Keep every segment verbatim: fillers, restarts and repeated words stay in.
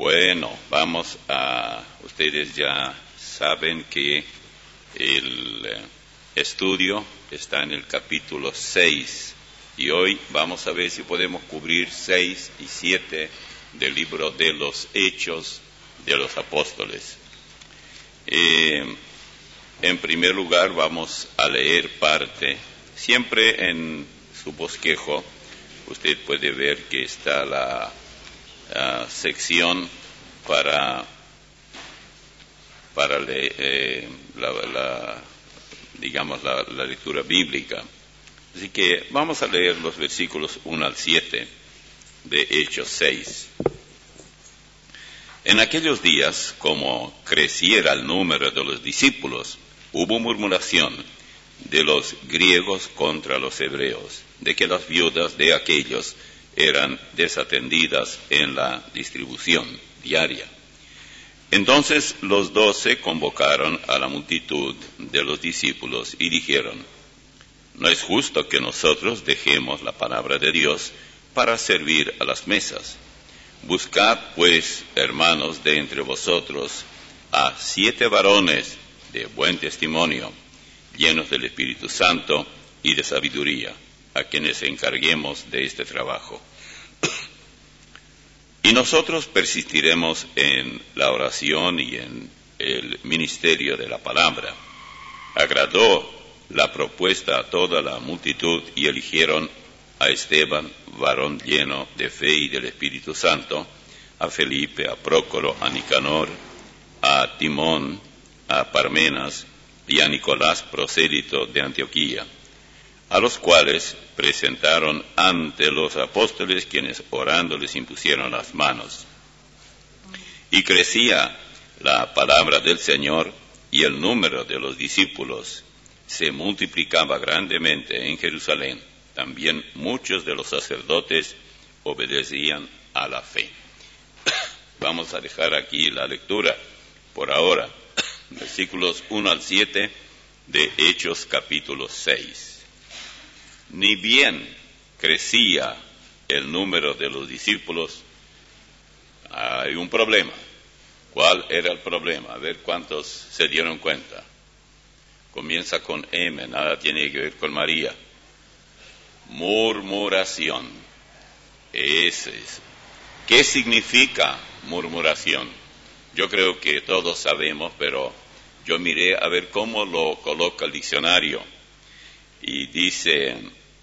Bueno, vamos a... Ustedes ya saben que el eh, estudio está en el capítulo seis y hoy vamos a ver si podemos cubrir seis y siete del libro de los Hechos de los Apóstoles. Eh, en primer lugar vamos a leer parte. Siempre en su bosquejo usted puede ver que está la uh, sección para para le, eh, la, la, digamos la, la lectura bíblica. Así que vamos a leer los versículos uno al siete de Hechos seis. En aquellos días, como creciera el número de los discípulos, hubo murmuración de los griegos contra los hebreos, de que las viudas de aquellos eran desatendidas en la distribución diaria. Entonces los doce convocaron a la multitud de los discípulos y dijeron: no es justo que nosotros dejemos la palabra de Dios para servir a las mesas. Buscad, pues, hermanos, de entre vosotros a siete varones de buen testimonio, llenos del Espíritu Santo y de sabiduría, a quienes encarguemos de este trabajo. Y nosotros persistiremos en la oración y en el ministerio de la palabra. Agradó la propuesta a toda la multitud y eligieron a Esteban, varón lleno de fe y del Espíritu Santo, a Felipe, a Prócoro, a Nicanor, a Timón, a Parmenas y a Nicolás, prosélito de Antioquía, a los cuales presentaron ante los apóstoles, quienes orando les impusieron las manos. Y crecía la palabra del Señor, y el número de los discípulos se multiplicaba grandemente en Jerusalén. También muchos de los sacerdotes obedecían a la fe. Vamos a dejar aquí la lectura por ahora. Versículos uno al siete de Hechos capítulo seis. Ni bien crecía el número de los discípulos, hay un problema. ¿Cuál era el problema? A ver cuántos se dieron cuenta. Comienza con M, nada tiene que ver con María. Murmuración. Ese es. ¿Qué significa murmuración? Yo creo que todos sabemos, pero yo miré a ver cómo lo coloca el diccionario. Y dice,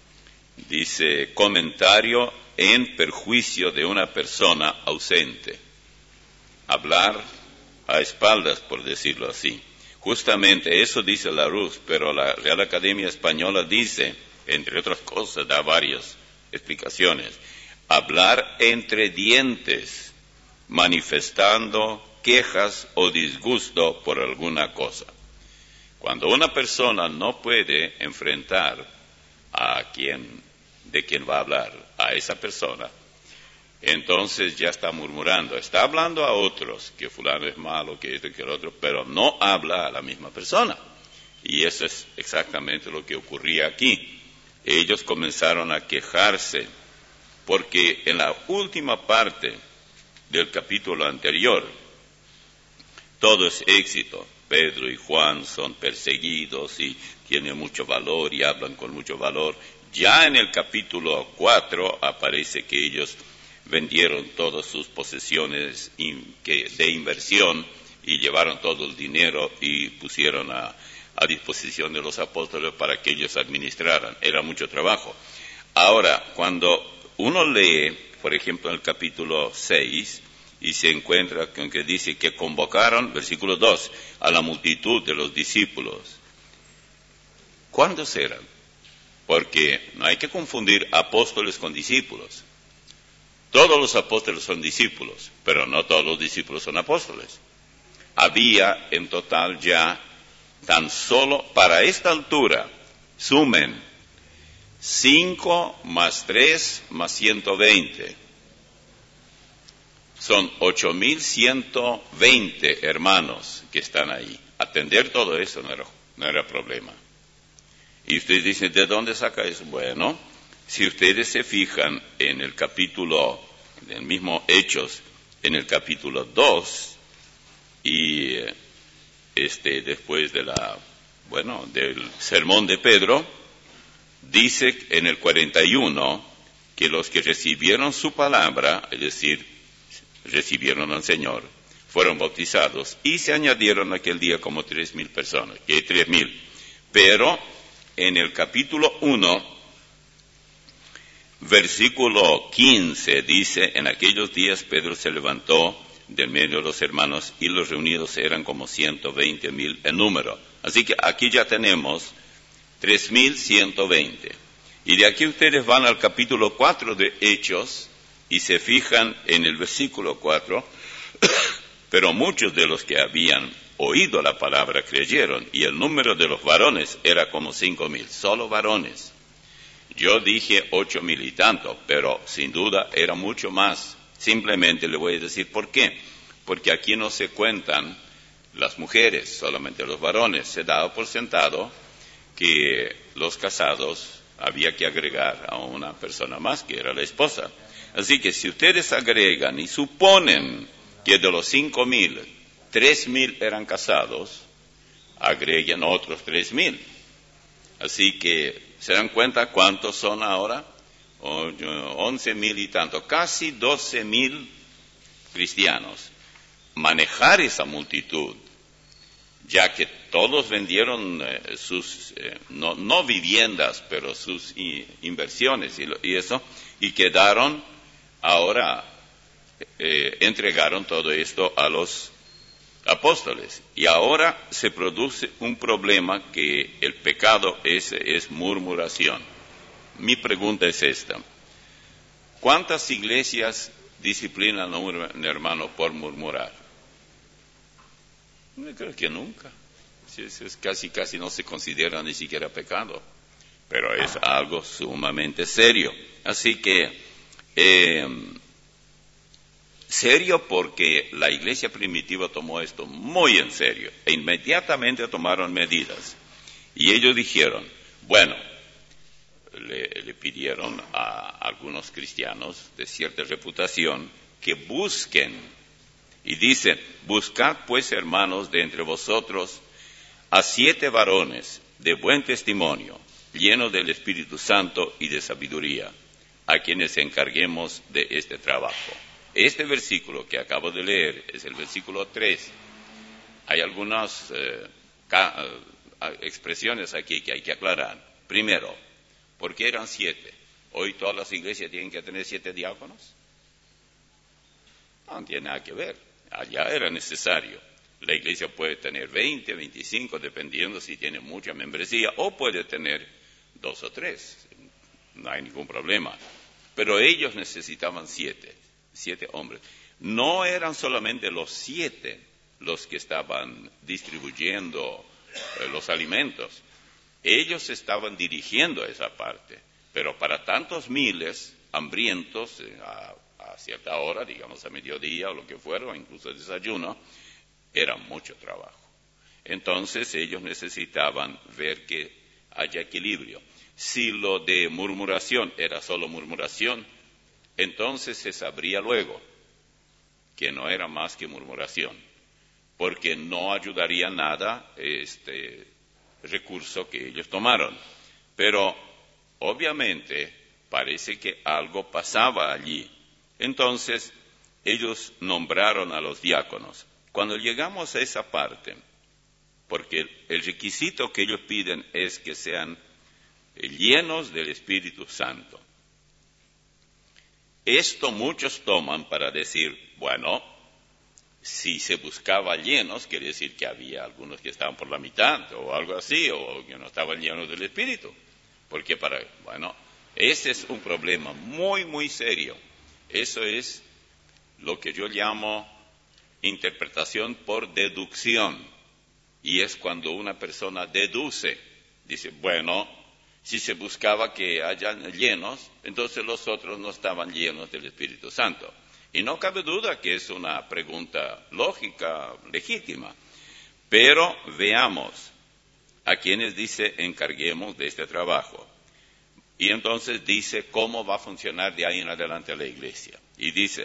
dice, comentario en perjuicio de una persona ausente. Hablar a espaldas, por decirlo así. Justamente eso dice Larousse, pero la Real Academia Española dice, entre otras cosas, da varias explicaciones. Hablar entre dientes, manifestando quejas o disgusto por alguna cosa. Cuando una persona no puede enfrentar a quien, de quien va a hablar, a esa persona, entonces ya está murmurando. Está hablando a otros, que fulano es malo, que esto, que el otro, pero no habla a la misma persona. Y eso es exactamente lo que ocurría aquí. Ellos comenzaron a quejarse, porque en la última parte del capítulo anterior, todo es éxito. Pedro y Juan son perseguidos y tienen mucho valor y hablan con mucho valor. Ya en el capítulo cuatro aparece que ellos vendieron todas sus posesiones de inversión y llevaron todo el dinero y pusieron a, a disposición de los apóstoles para que ellos administraran. Era mucho trabajo. Ahora, cuando uno lee, por ejemplo, en el capítulo seis, y se encuentra con que dice que convocaron, versículo dos, a la multitud de los discípulos. ¿Cuántos eran? Porque no hay que confundir apóstoles con discípulos. Todos los apóstoles son discípulos, pero no todos los discípulos son apóstoles. Había en total ya, tan solo para esta altura, sumen cinco más tres más ciento veinte. Son ocho mil ciento veinte hermanos que están ahí. Atender todo eso no era, no era problema. Y ustedes dicen, ¿de dónde saca eso? Bueno, si ustedes se fijan en el capítulo del mismo Hechos, en el capítulo dos, y este, después de la, bueno, del sermón de Pedro, dice en el cuarenta y uno que los que recibieron su palabra, es decir, recibieron al Señor, fueron bautizados y se añadieron aquel día como tres mil personas, que hay tres mil. Pero en el capítulo uno, versículo quince, dice, en aquellos días Pedro se levantó del medio de los hermanos y los reunidos eran como ciento veinte mil en número. Así que aquí ya tenemos tres mil ciento veinte. Y de aquí ustedes van al capítulo cuatro de Hechos y se fijan en el versículo cuatro, pero muchos de los que habían oído la palabra creyeron, y el número de los varones era como cinco mil, solo varones. Yo dije ocho mil y tanto, pero sin duda era mucho más. Simplemente le voy a decir por qué. Porque aquí no se cuentan las mujeres, solamente los varones. Se daba por sentado que los casados había que agregar a una persona más, que era la esposa. Así que si ustedes agregan y suponen que de los cinco mil, tres mil eran casados, agreguen otros tres mil. Así que, ¿se dan cuenta cuántos son ahora? Once mil y tanto, casi doce mil cristianos. Manejar esa multitud, ya que todos vendieron eh, sus, eh, no, no viviendas, pero sus i, inversiones y, lo, y eso, y quedaron ahora, eh, entregaron todo esto a los apóstoles. Y ahora se produce un problema que el pecado es, es murmuración. Mi pregunta es esta: ¿cuántas iglesias disciplinan a un hermano por murmurar? Yo creo que nunca. Es, es casi, casi no se considera ni siquiera pecado, pero es algo sumamente serio. Así que, eh, serio porque la iglesia primitiva tomó esto muy en serio e inmediatamente tomaron medidas. Y ellos dijeron, bueno, le, le pidieron a algunos cristianos de cierta reputación que busquen. Y dice, buscad pues, hermanos, de entre vosotros a siete varones de buen testimonio, llenos del Espíritu Santo y de sabiduría, a quienes encarguemos de este trabajo. Este versículo que acabo de leer es el versículo tres. Hay algunas eh, ca- eh, expresiones aquí que hay que aclarar. Primero, ¿por qué eran siete? ¿Hoy todas las iglesias tienen que tener siete diáconos? No tiene nada que ver. Allá era necesario. La iglesia puede tener veinte, veinticinco, dependiendo si tiene mucha membresía, o puede tener dos o tres. No hay ningún problema. Pero ellos necesitaban siete, siete hombres. No eran solamente los siete los que estaban distribuyendo eh, los alimentos. Ellos estaban dirigiendo esa parte. Pero para tantos miles hambrientos, eh, a a cierta hora, digamos a mediodía o lo que fuera, o incluso desayuno, era mucho trabajo. Entonces ellos necesitaban ver que haya equilibrio. Si lo de murmuración era solo murmuración, entonces se sabría luego que no era más que murmuración, porque no ayudaría nada este recurso que ellos tomaron. Pero obviamente parece que algo pasaba allí. Entonces, ellos nombraron a los diáconos. Cuando llegamos a esa parte, porque el requisito que ellos piden es que sean llenos del Espíritu Santo. Esto muchos toman para decir, bueno, si se buscaba llenos, quiere decir que había algunos que estaban por la mitad, o algo así, o que no estaban llenos del Espíritu. Porque para, bueno, ese es un problema muy, muy serio. Eso es lo que yo llamo interpretación por deducción. Y es cuando una persona deduce, dice, bueno, si se buscaba que hayan llenos, entonces los otros no estaban llenos del Espíritu Santo. Y no cabe duda que es una pregunta lógica, legítima. Pero veamos a quienes dice encarguemos de este trabajo. Y entonces dice cómo va a funcionar de ahí en adelante la iglesia. Y dice,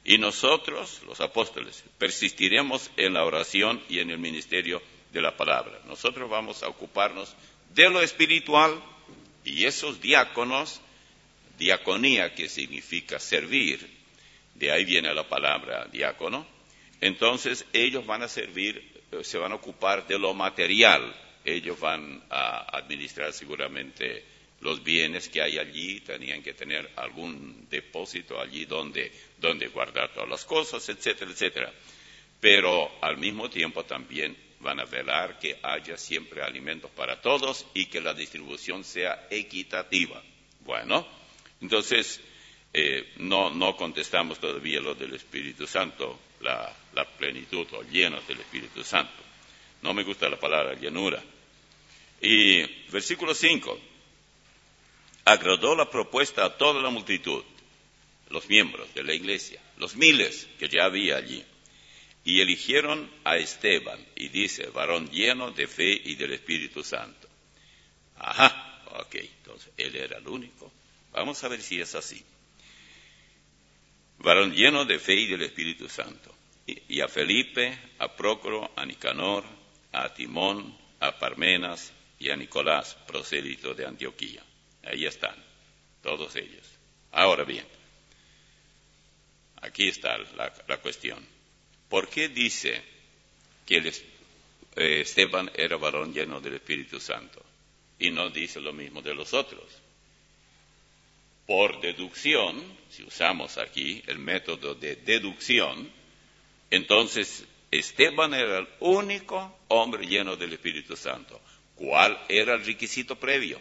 Y nosotros, los apóstoles, persistiremos en la oración y en el ministerio de la palabra. Nosotros vamos a ocuparnos de lo espiritual y esos diáconos, diaconía que significa servir, de ahí viene la palabra diácono, entonces ellos van a servir, se van a ocupar de lo material, ellos van a administrar seguramente los bienes que hay allí, tenían que tener algún depósito allí donde, donde guardar todas las cosas, etcétera, etcétera. Pero al mismo tiempo también van a velar que haya siempre alimentos para todos y que la distribución sea equitativa. Bueno, entonces eh, no, no contestamos todavía lo del Espíritu Santo, la, la plenitud o llenos del Espíritu Santo. No me gusta la palabra llenura. Y versículo cinco. Agradó la propuesta a toda la multitud, los miembros de la iglesia, los miles que ya había allí, y eligieron a Esteban, y dice, varón lleno de fe y del Espíritu Santo. Ajá, ok, entonces él era el único. Vamos a ver si es así. Varón lleno de fe y del Espíritu Santo. Y, y a Felipe, a Prócoro, a Nicanor, a Timón, a Parmenas y a Nicolás, prosélito de Antioquía. Ahí están, todos ellos. Ahora bien, aquí está la, la cuestión. ¿Por qué dice que el, eh, Esteban era varón lleno del Espíritu Santo? Y no dice lo mismo de los otros. Por deducción, si usamos aquí el método de deducción, entonces Esteban era el único hombre lleno del Espíritu Santo. ¿Cuál era el requisito previo?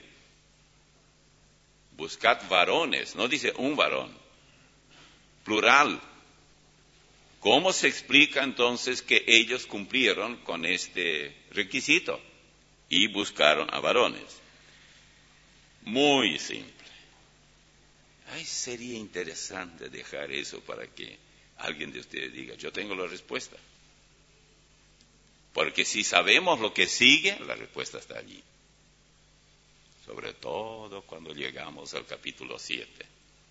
Buscad varones, no dice un varón, plural. ¿Cómo se explica entonces que ellos cumplieron con este requisito y buscaron a varones? Muy simple. Ay, sería interesante dejar eso para que alguien de ustedes diga, yo tengo la respuesta. Porque si sabemos lo que sigue, la respuesta está allí. Sobre todo cuando llegamos al capítulo siete.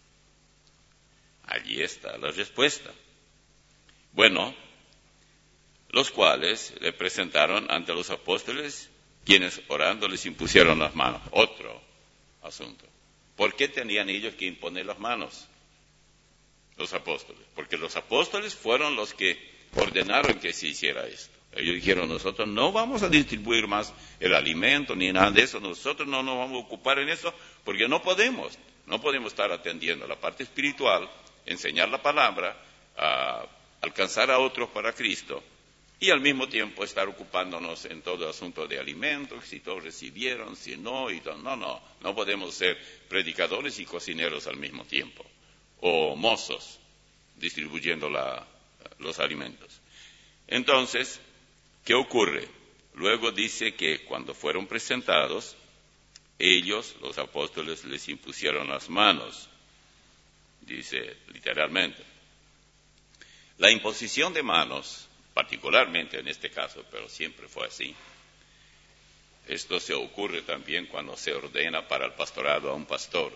Allí está la respuesta. Bueno, los cuales le presentaron ante los apóstoles, quienes orando les impusieron las manos. Otro asunto. ¿Por qué tenían ellos que imponer las manos? Los apóstoles. Porque los apóstoles fueron los que ordenaron que se hiciera esto. Ellos dijeron, nosotros no vamos a distribuir más el alimento ni nada de eso, nosotros no nos vamos a ocupar en eso porque no podemos, no podemos estar atendiendo la parte espiritual, enseñar la palabra, a alcanzar a otros para Cristo y al mismo tiempo estar ocupándonos en todo el asunto de alimentos, si todos recibieron, si no, y todo. no, no, no podemos ser predicadores y cocineros al mismo tiempo, o mozos distribuyendo la, los alimentos. Entonces, ¿qué ocurre? Luego dice que cuando fueron presentados, ellos, los apóstoles, les impusieron las manos. Dice literalmente. La imposición de manos, particularmente en este caso, pero siempre fue así. Esto se ocurre también cuando se ordena para el pastorado a un pastor.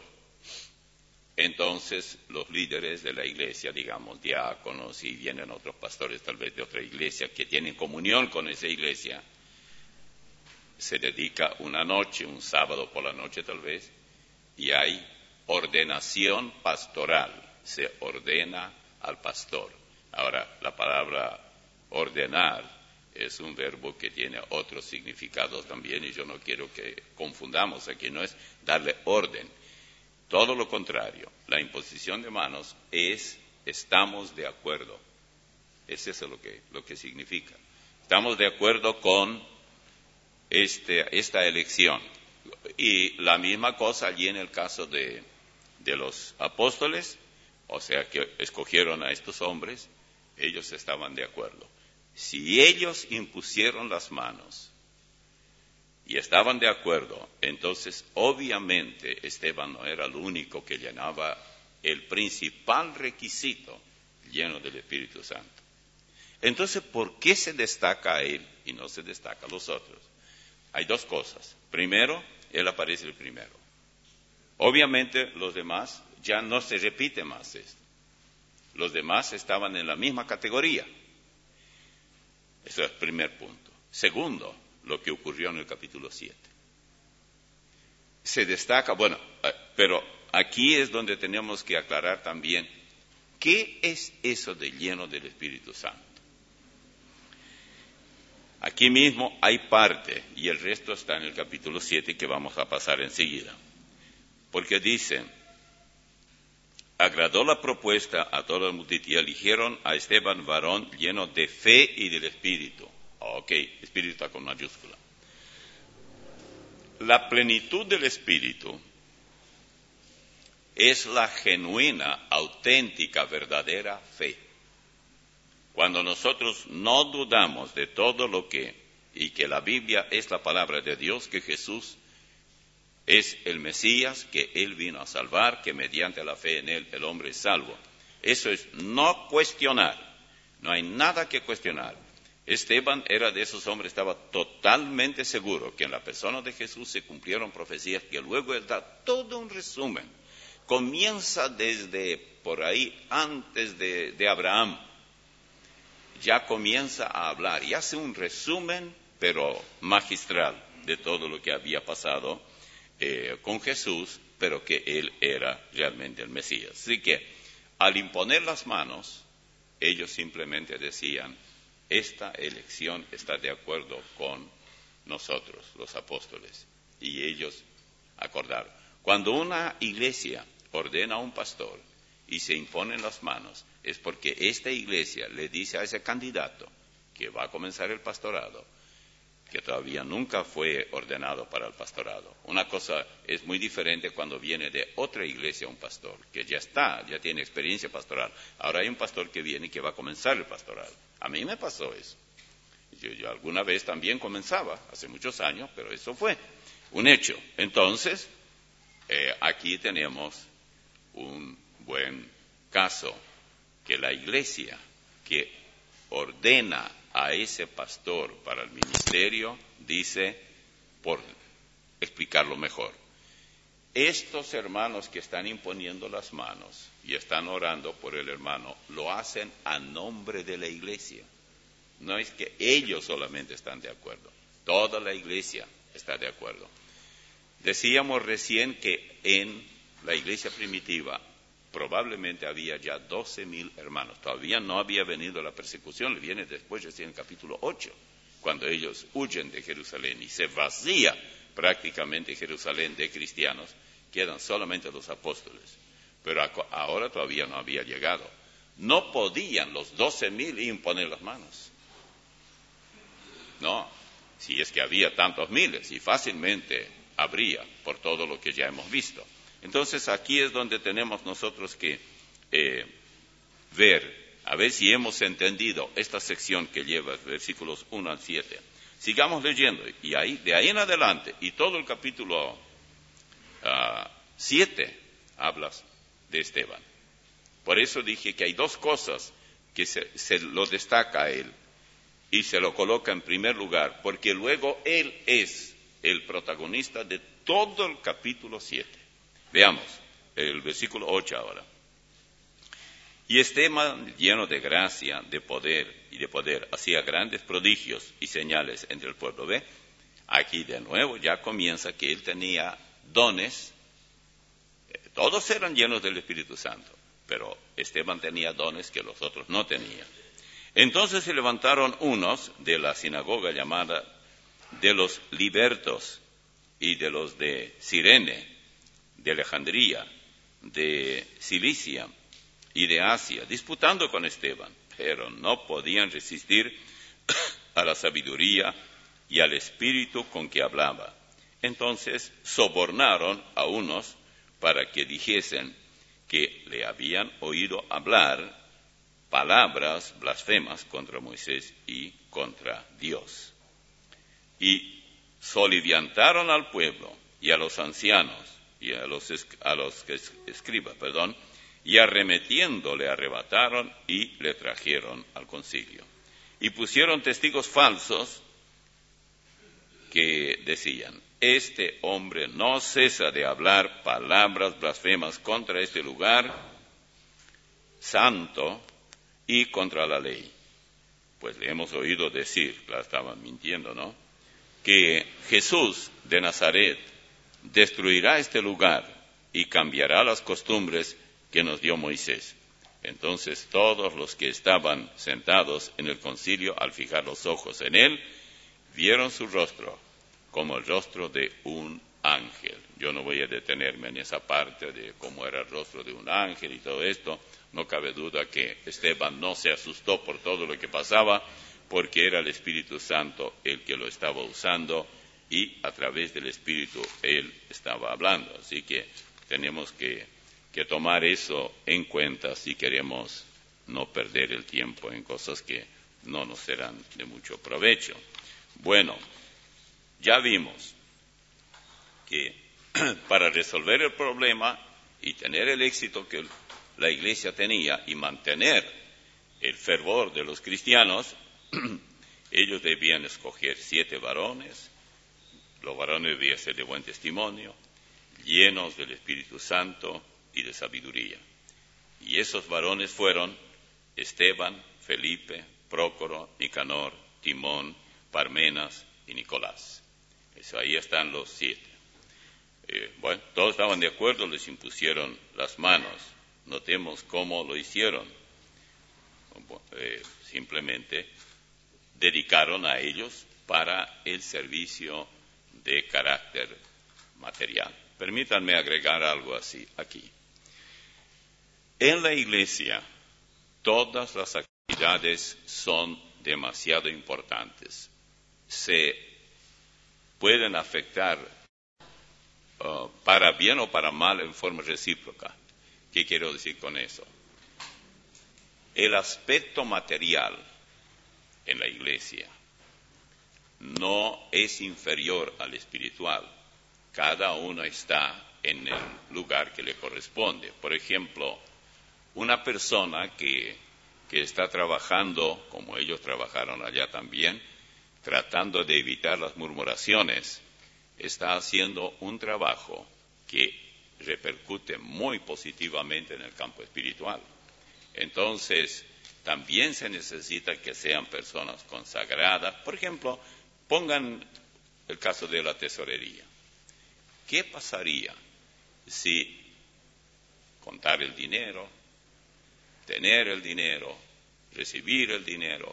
Entonces, los líderes de la iglesia, digamos, diáconos, y vienen otros pastores tal vez de otra iglesia que tienen comunión con esa iglesia, se dedica una noche, un sábado por la noche tal vez, y hay ordenación pastoral, se ordena al pastor. Ahora, la palabra ordenar es un verbo que tiene otros significados también, y yo no quiero que confundamos aquí, no es darle orden. Todo lo contrario, la imposición de manos es, estamos de acuerdo. Es eso lo que, lo que significa. Estamos de acuerdo con este, esta elección. Y la misma cosa allí en el caso de, de los apóstoles, o sea que escogieron a estos hombres, ellos estaban de acuerdo. Si ellos impusieron las manos y estaban de acuerdo, entonces obviamente Esteban no era el único que llenaba el principal requisito lleno del Espíritu Santo. Entonces, ¿por qué se destaca a él y no se destaca a los otros? Hay dos cosas. Primero, él aparece el primero. Obviamente los demás ya no se repite más esto. Los demás estaban en la misma categoría. Ese es el primer punto. Segundo, lo que ocurrió en el capítulo siete. Se destaca, bueno, pero aquí es donde tenemos que aclarar también qué es eso de lleno del Espíritu Santo. Aquí mismo hay parte, y el resto está en el capítulo siete, que vamos a pasar enseguida. Porque dice, agradó la propuesta a toda la multitud y eligieron a Esteban, varón lleno de fe y del Espíritu. Ok, Espíritu está con mayúscula. La plenitud del Espíritu es la genuina, auténtica, verdadera fe. Cuando nosotros no dudamos de todo lo que, y que la Biblia es la palabra de Dios, que Jesús es el Mesías, que Él vino a salvar, que mediante la fe en Él el hombre es salvo. Eso es no cuestionar, no hay nada que cuestionar. Esteban era de esos hombres, estaba totalmente seguro que en la persona de Jesús se cumplieron profecías, que luego Él da todo un resumen. Comienza desde por ahí, antes de, de Abraham. Ya comienza a hablar y hace un resumen, pero magistral, de todo lo que había pasado eh, con Jesús, pero que Él era realmente el Mesías. Así que, al imponer las manos, ellos simplemente decían, esta elección está de acuerdo con nosotros, los apóstoles. Y ellos acordaron. Cuando una iglesia ordena a un pastor y se imponen las manos, es porque esta iglesia le dice a ese candidato que va a comenzar el pastorado, que todavía nunca fue ordenado para el pastorado. Una cosa es muy diferente cuando viene de otra iglesia un pastor, que ya está, ya tiene experiencia pastoral. Ahora hay un pastor que viene y que va a comenzar el pastorado. A mí me pasó eso. Yo, yo alguna vez también comenzaba, hace muchos años, pero eso fue un hecho. Entonces, eh, aquí tenemos un buen caso, que la iglesia que ordena a ese pastor para el ministerio dice, por explicarlo mejor, estos hermanos que están imponiendo las manos y están orando por el hermano, lo hacen a nombre de la iglesia. No es que ellos solamente están de acuerdo, toda la iglesia está de acuerdo. Decíamos recién que en la iglesia primitiva probablemente había ya doce mil hermanos. Todavía no había venido la persecución, le viene después, ya en el capítulo ocho, cuando ellos huyen de Jerusalén y se vacía prácticamente Jerusalén de cristianos, quedan solamente los apóstoles. Pero ahora todavía no había llegado. No podían los doce mil imponer las manos. No, si es que había tantos miles, y fácilmente habría, por todo lo que ya hemos visto. Entonces aquí es donde tenemos nosotros que eh, ver, a ver si hemos entendido esta sección que lleva versículos uno al siete. Sigamos leyendo, y ahí, de ahí en adelante, y todo el capítulo uh, siete habla de Esteban. Por eso dije que hay dos cosas que se, se lo destaca a él, y se lo coloca en primer lugar, porque luego él es el protagonista de todo el capítulo siete. Veamos el versículo ocho ahora. Y Esteban, lleno de gracia, de poder y de poder, hacía grandes prodigios y señales entre el pueblo. ¿Ve? Aquí de nuevo ya comienza que él tenía dones. Todos eran llenos del Espíritu Santo, pero Esteban tenía dones que los otros no tenían. Entonces se levantaron unos de la sinagoga llamada de los libertos y de los de Cirene, de Alejandría, de Cilicia y de Asia, disputando con Esteban, pero no podían resistir a la sabiduría y al espíritu con que hablaba. Entonces sobornaron a unos para que dijesen que le habían oído hablar palabras blasfemas contra Moisés y contra Dios. Y soliviantaron al pueblo y a los ancianos y a los, a los escribas, perdón, y arremetiendo le arrebataron y le trajeron al concilio. Y pusieron testigos falsos que decían, este hombre no cesa de hablar palabras blasfemas contra este lugar santo y contra la ley. Pues le hemos oído decir, la estaban mintiendo, ¿no?, que Jesús de Nazaret destruirá este lugar y cambiará las costumbres que nos dio Moisés. Entonces todos los que estaban sentados en el concilio, al fijar los ojos en él, vieron su rostro como el rostro de un ángel. Yo no voy a detenerme en esa parte de cómo era el rostro de un ángel y todo esto. No cabe duda que Esteban no se asustó por todo lo que pasaba, porque era el Espíritu Santo el que lo estaba usando y a través del Espíritu él estaba hablando. Así que tenemos que, que tomar eso en cuenta si queremos no perder el tiempo en cosas que no nos serán de mucho provecho. Bueno, ya vimos que para resolver el problema y tener el éxito que la Iglesia tenía y mantener el fervor de los cristianos, ellos debían escoger siete varones. Los varones debían ser de buen testimonio, llenos del Espíritu Santo y de sabiduría. Y esos varones fueron Esteban, Felipe, Prócoro, Nicanor, Timón, Parmenas y Nicolás. Eso, ahí están los siete. Eh, bueno, todos estaban de acuerdo, les impusieron las manos. Notemos cómo lo hicieron. Eh, simplemente dedicaron a ellos para el servicio de carácter material. Permítanme agregar algo así aquí. En la Iglesia, todas las actividades son demasiado importantes. Se pueden afectar uh, para bien o para mal en forma recíproca. ¿Qué quiero decir con eso? El aspecto material en la Iglesia no es inferior al espiritual. Cada uno está en el lugar que le corresponde. Por ejemplo, una persona que, que está trabajando, como ellos trabajaron allá también, tratando de evitar las murmuraciones, está haciendo un trabajo que repercute muy positivamente en el campo espiritual. Entonces, también se necesita que sean personas consagradas. Por ejemplo, pongan el caso de la tesorería. ¿Qué pasaría si contar el dinero, tener el dinero, recibir el dinero,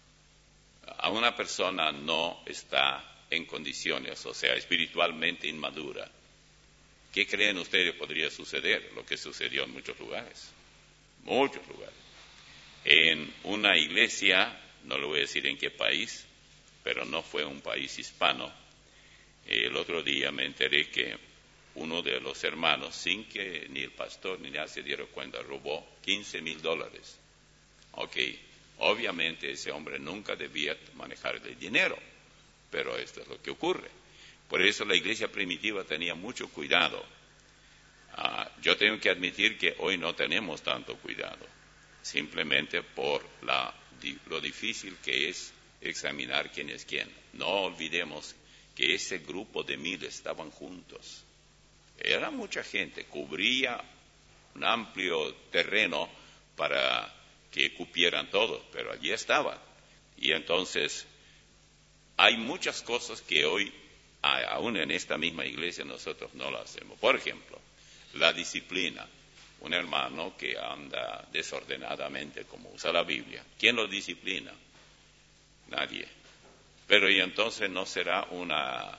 a una persona no está en condiciones, o sea, espiritualmente inmadura? ¿Qué creen ustedes podría suceder? Lo que sucedió en muchos lugares, muchos lugares. En una iglesia, no le voy a decir en qué país, pero no fue un país hispano. El otro día me enteré que uno de los hermanos, sin que ni el pastor ni nadie se diera cuenta, robó quince mil dólares. Ok, obviamente ese hombre nunca debía manejar el dinero, pero esto es lo que ocurre. Por eso la iglesia primitiva tenía mucho cuidado. Uh, yo tengo que admitir que hoy no tenemos tanto cuidado, simplemente por la, lo difícil que es examinar quién es quién. No olvidemos que ese grupo de mil estaban juntos. Era mucha gente, cubría un amplio terreno para que cupieran todos, pero allí estaban. Y entonces hay muchas cosas que hoy, aún en esta misma iglesia, nosotros no las hacemos. Por ejemplo, la disciplina. Un hermano que anda desordenadamente, como usa la Biblia, ¿quién lo disciplina? Nadie. Pero ¿y entonces no será una,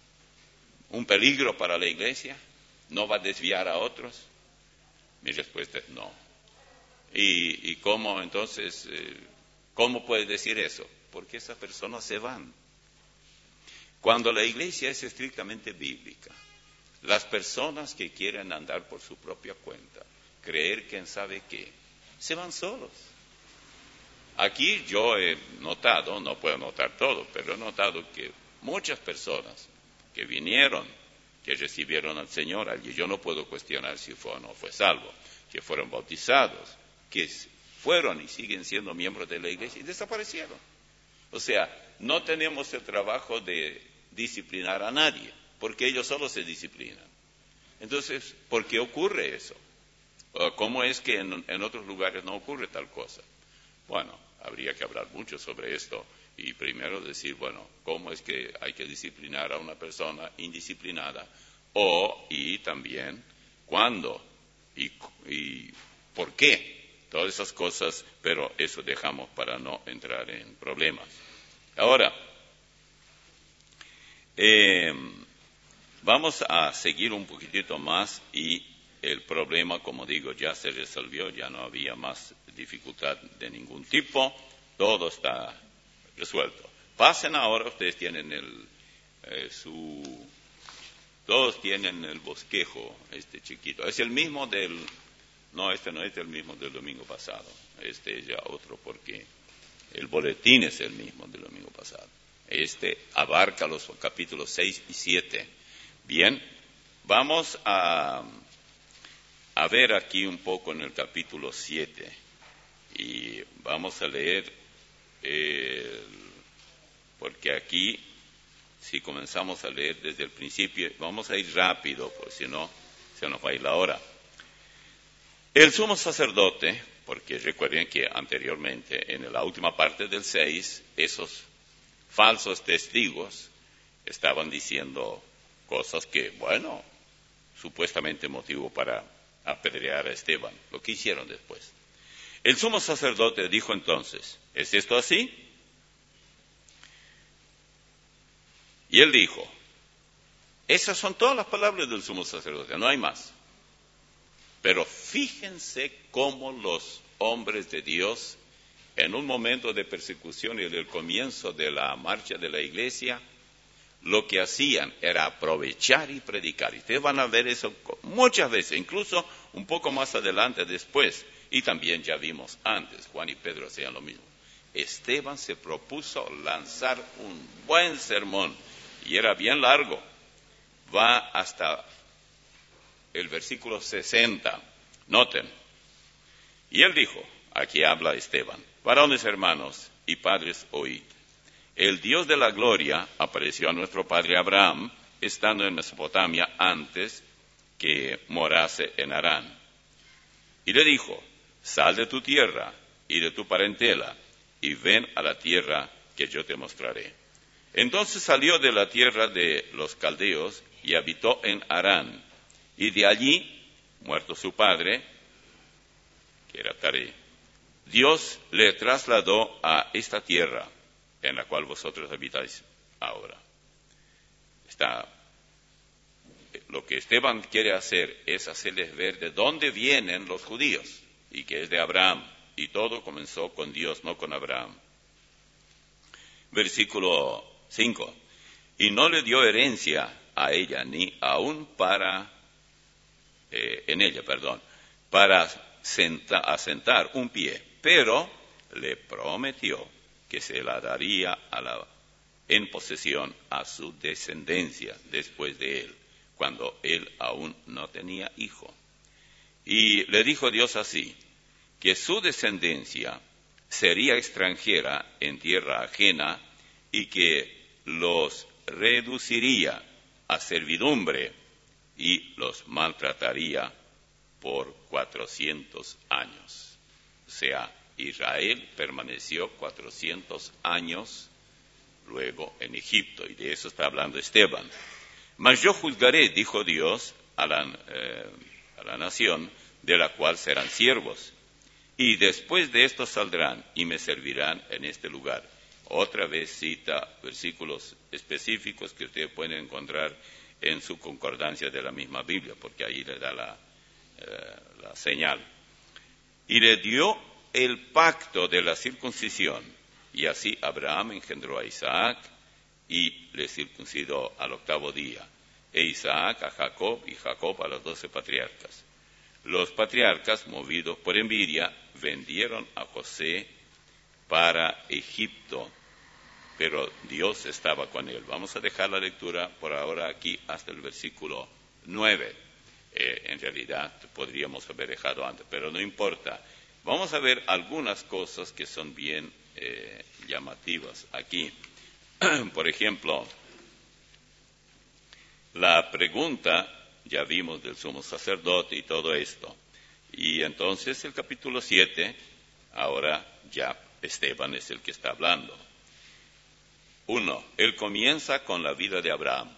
un peligro para la iglesia? ¿No va a desviar a otros? Mi respuesta es no. ¿Y, y cómo entonces, eh, cómo puede decir eso? Porque esas personas se van. Cuando la iglesia es estrictamente bíblica, las personas que quieren andar por su propia cuenta, creer quién sabe qué, se van solos. Aquí yo he notado, no puedo notar todo, pero he notado que muchas personas que vinieron, que recibieron al Señor allí, yo no puedo cuestionar si fue o no fue salvo, que fueron bautizados, que fueron y siguen siendo miembros de la iglesia y desaparecieron. O sea, no tenemos el trabajo de disciplinar a nadie, porque ellos solo se disciplinan. Entonces, ¿por qué ocurre eso? Uh, ¿Cómo es que en, en otros lugares no ocurre tal cosa? Bueno, habría que hablar mucho sobre esto y primero decir, bueno, ¿cómo es que hay que disciplinar a una persona indisciplinada? O, y también, ¿cuándo? Y, y ¿por qué? Todas esas cosas, pero eso dejamos para no entrar en problemas. Ahora, eh, vamos a seguir un poquitito más y el problema, como digo, ya se resolvió, ya no había más dificultad de ningún tipo, todo está resuelto. Pasen ahora, ustedes tienen el, eh, su, todos tienen el bosquejo, este chiquito. Es el mismo del, no, este no es el mismo del domingo pasado, este es ya otro porque el boletín es el mismo del domingo pasado. Este abarca los capítulos seis y siete. Bien, vamos a, a ver aquí un poco en el capítulo siete y vamos a leer, eh, porque aquí, si comenzamos a leer desde el principio, vamos a ir rápido, porque si no, se nos va a ir la hora. El sumo sacerdote, porque recuerden que anteriormente, en la última parte del seis, esos falsos testigos estaban diciendo cosas que, bueno, supuestamente motivo para apedrear a Esteban, lo que hicieron después. El sumo sacerdote dijo entonces, ¿es esto así? Y él dijo, esas son todas las palabras del sumo sacerdote, no hay más. Pero fíjense cómo los hombres de Dios, en un momento de persecución y en el comienzo de la marcha de la iglesia, lo que hacían era aprovechar y predicar. Y ustedes van a ver eso muchas veces, incluso un poco más adelante después. Y también ya vimos antes, Juan y Pedro hacían lo mismo. Esteban se propuso lanzar un buen sermón, y era bien largo. Va hasta el versículo sesenta. Noten. Y él dijo, aquí habla Esteban, varones hermanos y padres, oíd. El Dios de la gloria apareció a nuestro padre Abraham, estando en Mesopotamia antes que morase en Harán. Y le dijo, sal de tu tierra y de tu parentela, y ven a la tierra que yo te mostraré. Entonces salió de la tierra de los caldeos y habitó en Harán. Y de allí, muerto su padre, que era Taré, Dios le trasladó a esta tierra en la cual vosotros habitáis ahora. Está, lo que Esteban quiere hacer es hacerles ver de dónde vienen los judíos, y que es de Abraham, y todo comenzó con Dios, no con Abraham. Versículo cinco. Y no le dio herencia a ella, ni aún para, eh, en ella, perdón, para senta, asentar un pie, pero le prometió que se la daría a la, en posesión a su descendencia después de él, cuando él aún no tenía hijo. Y le dijo Dios así, que su descendencia sería extranjera en tierra ajena y que los reduciría a servidumbre y los maltrataría por cuatrocientos años. O sea, Israel permaneció cuatrocientos años luego en Egipto, y de eso está hablando Esteban. Mas yo juzgaré, dijo Dios, a la, eh, a la nación de la cual serán siervos, y después de esto saldrán y me servirán en este lugar. Otra vez cita versículos específicos que ustedes pueden encontrar en su concordancia de la misma Biblia, porque ahí le da la, eh, la señal. Y le dio el pacto de la circuncisión, y así Abraham engendró a Isaac y le circuncidó al octavo día, e Isaac a Jacob y Jacob a los doce patriarcas. Los patriarcas, movidos por envidia, vendieron a José para Egipto, pero Dios estaba con él. Vamos a dejar la lectura por ahora aquí hasta el versículo nueve. Eh, en realidad podríamos haber dejado antes, pero no importa. Vamos a ver algunas cosas que son bien eh, llamativas aquí. Por ejemplo, la pregunta, ya vimos del sumo sacerdote y todo esto. Y entonces el capítulo siete, ahora ya Esteban es el que está hablando. Uno, él comienza con la vida de Abraham.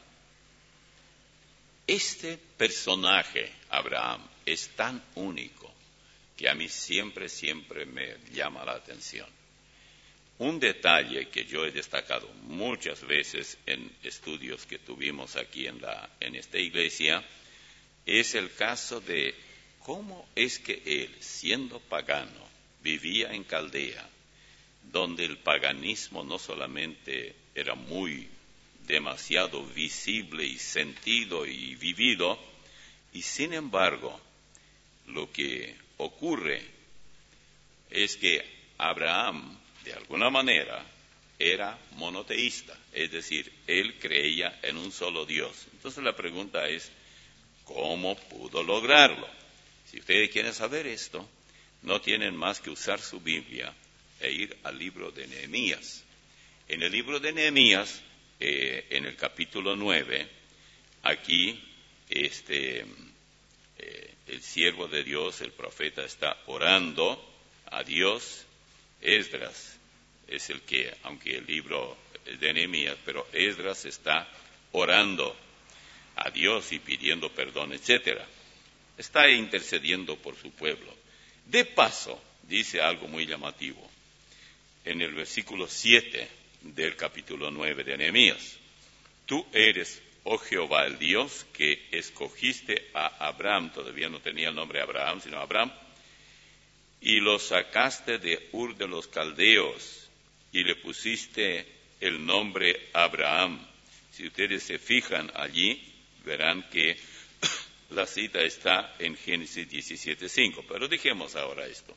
Este personaje, Abraham, es tan único que a mí siempre, siempre me llama la atención. Un detalle que yo he destacado muchas veces en estudios que tuvimos aquí en, la, en esta iglesia es el caso de cómo es que él, siendo pagano, vivía en Caldea, donde el paganismo no solamente era muy demasiado visible y sentido y vivido, y sin embargo, lo que ocurre es que Abraham, de alguna manera, era monoteísta, es decir, él creía en un solo Dios. Entonces la pregunta es, ¿cómo pudo lograrlo? Si ustedes quieren saber esto, no tienen más que usar su Biblia e ir al libro de Nehemías. En el libro de Nehemías, eh, en el capítulo nueve, aquí este, eh, el siervo de Dios, el profeta, está orando a Dios. Esdras es el que, aunque el libro es de Nehemías, pero Esdras está orando a Dios y pidiendo perdón, etcétera. Está intercediendo por su pueblo. De paso, dice algo muy llamativo. En el versículo siete del capítulo nueve de Nehemías. Tú eres, oh Jehová, el Dios que escogiste a Abraham, todavía no tenía el nombre Abraham, sino Abraham, y lo sacaste de Ur de los Caldeos, y le pusiste el nombre Abraham. Si ustedes se fijan allí, verán que la cita está en Génesis diecisiete cinco, pero dejemos ahora esto.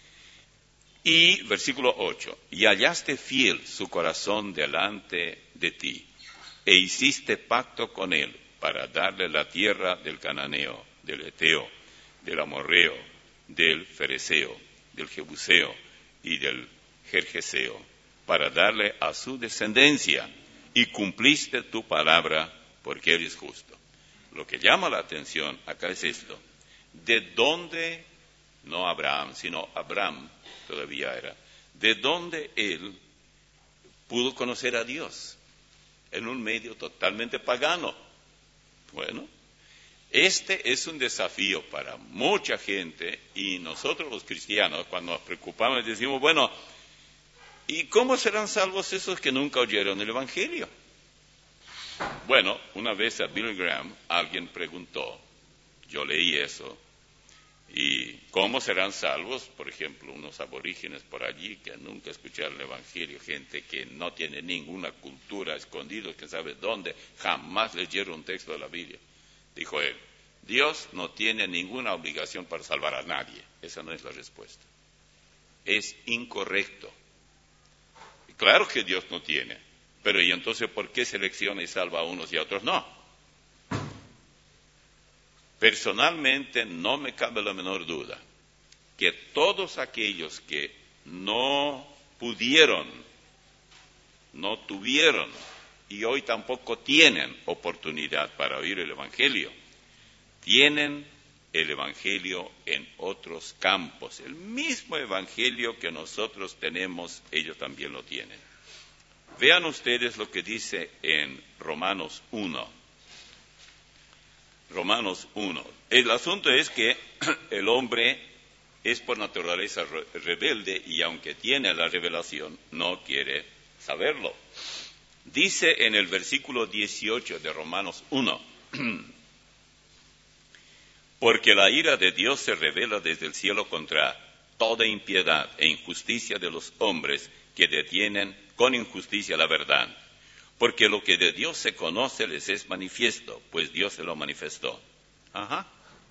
Y versículo ocho, y hallaste fiel su corazón delante de ti, e hiciste pacto con él para darle la tierra del cananeo, del eteo, del amorreo, del fereceo, del jebuseo y del jerjeseo, para darle a su descendencia, y cumpliste tu palabra porque eres justo. Lo que llama la atención acá es esto, ¿de dónde, no Abraham, sino Abraham todavía era, de dónde él pudo conocer a Dios? En un medio totalmente pagano. Bueno, este es un desafío para mucha gente, y nosotros los cristianos, cuando nos preocupamos, decimos, bueno, ¿y cómo serán salvos esos que nunca oyeron el Evangelio? Bueno, una vez a Billy Graham alguien preguntó, yo leí eso, ¿y cómo serán salvos, por ejemplo, unos aborígenes por allí que nunca escucharon el Evangelio, gente que no tiene ninguna cultura, escondidos, quién sabe dónde, jamás leyeron un texto de la Biblia? Dijo él, Dios no tiene ninguna obligación para salvar a nadie. Esa no es la respuesta. Es incorrecto. Claro que Dios no tiene, pero ¿y entonces por qué selecciona y salva a unos y a otros no? Personalmente no me cabe la menor duda que todos aquellos que no pudieron, no tuvieron y hoy tampoco tienen oportunidad para oír el Evangelio, tienen el Evangelio en otros campos. El mismo Evangelio que nosotros tenemos, ellos también lo tienen. Vean ustedes lo que dice en Romanos uno. Romanos uno. El asunto es que el hombre es por naturaleza rebelde y aunque tiene la revelación, no quiere saberlo. Dice en el versículo dieciocho de Romanos uno, porque la ira de Dios se revela desde el cielo contra toda impiedad e injusticia de los hombres que detienen con injusticia la verdad. Porque lo que de Dios se conoce les es manifiesto, pues Dios se lo manifestó. Ajá.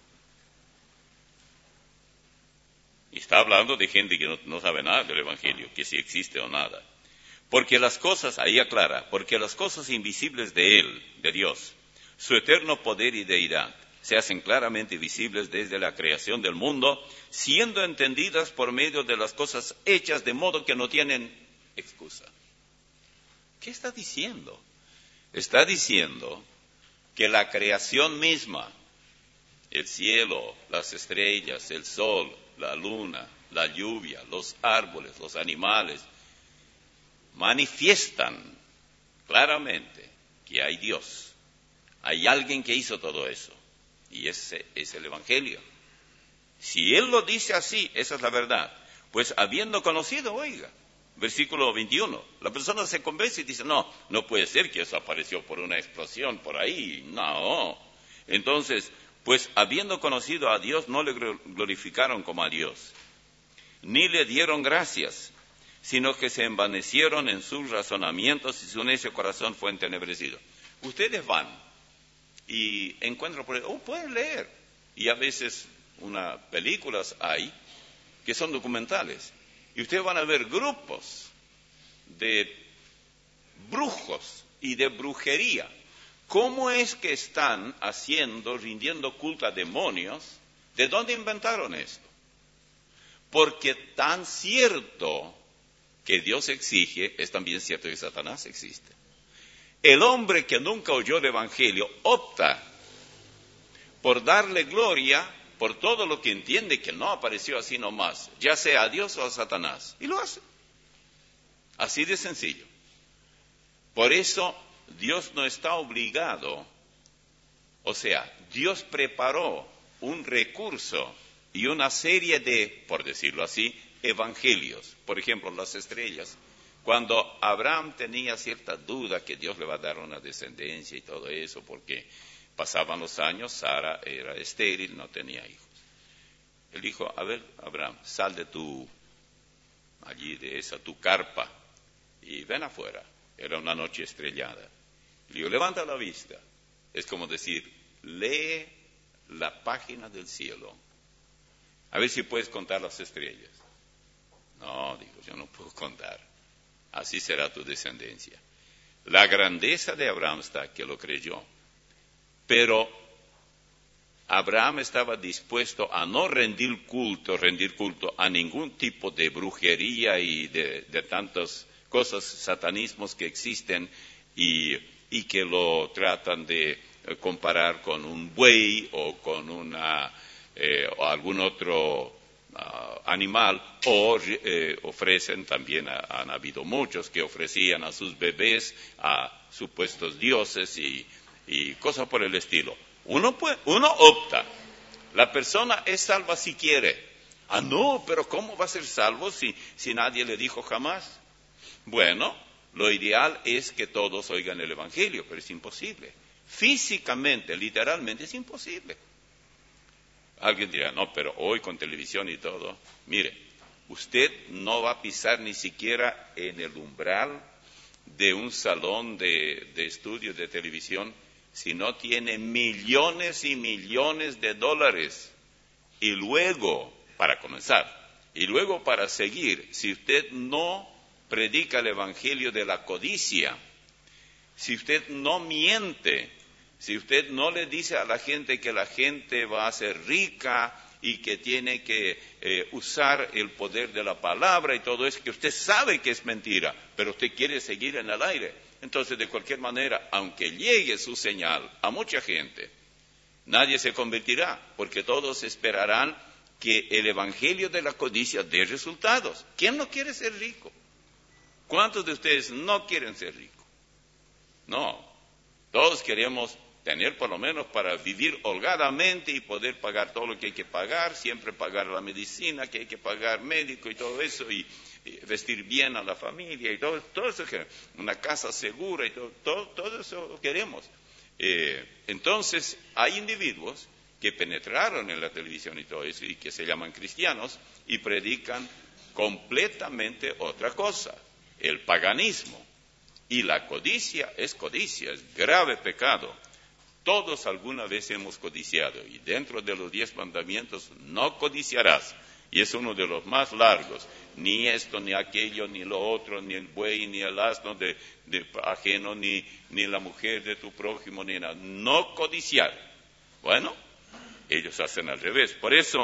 Y está hablando de gente que no, no sabe nada del Evangelio, que si existe o nada. Porque las cosas, ahí aclara, porque las cosas invisibles de Él, de Dios, su eterno poder y deidad, se hacen claramente visibles desde la creación del mundo, siendo entendidas por medio de las cosas hechas de modo que no tienen excusa. ¿Qué está diciendo? Está diciendo que la creación misma el cielo, las estrellas, el sol, la luna, la lluvia, los árboles, los animales, manifiestan claramente que hay Dios. Hay alguien que hizo todo eso. Y ese es el Evangelio. Si Él lo dice así, esa es la verdad. Pues habiendo conocido, oiga, versículo veintiuno, la persona se convence y dice, no, no puede ser que eso apareció por una explosión por ahí. No. Entonces, pues habiendo conocido a Dios, no le glorificaron como a Dios, ni le dieron gracias, sino que se envanecieron en sus razonamientos y su necio corazón fue entenebrecido. Ustedes van y encuentran por ahí, oh, pueden leer. Y a veces unas películas hay que son documentales. Y ustedes van a ver grupos de brujos y de brujería. ¿Cómo es que están haciendo, rindiendo culto a demonios? ¿De dónde inventaron esto? Porque tan cierto que Dios exige, es también cierto que Satanás existe. El hombre que nunca oyó el Evangelio opta por darle gloria por todo lo que entiende que no apareció así nomás, ya sea a Dios o a Satanás, y lo hace. Así de sencillo. Por eso Dios no está obligado, o sea, Dios preparó un recurso y una serie de, por decirlo así, evangelios. Por ejemplo, las estrellas. Cuando Abraham tenía cierta duda que Dios le va a dar una descendencia y todo eso, porque pasaban los años, Sara era estéril, no tenía hijos. Él dijo, a ver, Abraham, sal de tu, allí de esa, tu carpa, y ven afuera. Era una noche estrellada. Le digo, levanta la vista. Es como decir, lee la página del cielo. A ver si puedes contar las estrellas. No, dijo, yo no puedo contar. Así será tu descendencia. La grandeza de Abraham está que lo creyó. Pero Abraham estaba dispuesto a no rendir culto, rendir culto a ningún tipo de brujería y de, de tantas cosas, satanismos que existen y, y que lo tratan de comparar con un buey o con una, eh, o algún otro Uh, animal, o eh, ofrecen también, a, han habido muchos que ofrecían a sus bebés a supuestos dioses y, y cosas por el estilo. Uno, puede, uno opta, la persona es salva si quiere. Ah, no, pero ¿cómo va a ser salvo si, si nadie le dijo jamás? Bueno, lo ideal es que todos oigan el Evangelio, pero es imposible. Físicamente, literalmente es imposible. Alguien dirá, no, pero hoy con televisión y todo, mire, usted no va a pisar ni siquiera en el umbral de un salón de, de estudio de televisión si no tiene millones y millones de dólares. Y luego, para comenzar, y luego para seguir, si usted no predica el evangelio de la codicia, si usted no miente, si usted no le dice a la gente que la gente va a ser rica y que tiene que eh, usar el poder de la palabra y todo eso, que usted sabe que es mentira, pero usted quiere seguir en el aire, entonces de cualquier manera, aunque llegue su señal a mucha gente, nadie se convertirá, porque todos esperarán que el evangelio de la codicia dé resultados. ¿Quién no quiere ser rico? ¿Cuántos de ustedes no quieren ser ricos? No, todos queremos tener por lo menos para vivir holgadamente y poder pagar todo lo que hay que pagar, siempre pagar la medicina que hay que pagar, médico y todo eso, y, y vestir bien a la familia y todo, todo eso, una casa segura y todo, todo, todo eso queremos. Eh, entonces, hay individuos que penetraron en la televisión y todo eso y que se llaman cristianos y predican completamente otra cosa, el paganismo. Y la codicia es codicia, es grave pecado. Todos alguna vez hemos codiciado y dentro de los diez mandamientos no codiciarás. Y es uno de los más largos. Ni esto, ni aquello, ni lo otro, ni el buey, ni el asno de, de ajeno, ni, ni la mujer de tu prójimo, ni nada. No codiciar. Bueno, ellos hacen al revés. Por eso,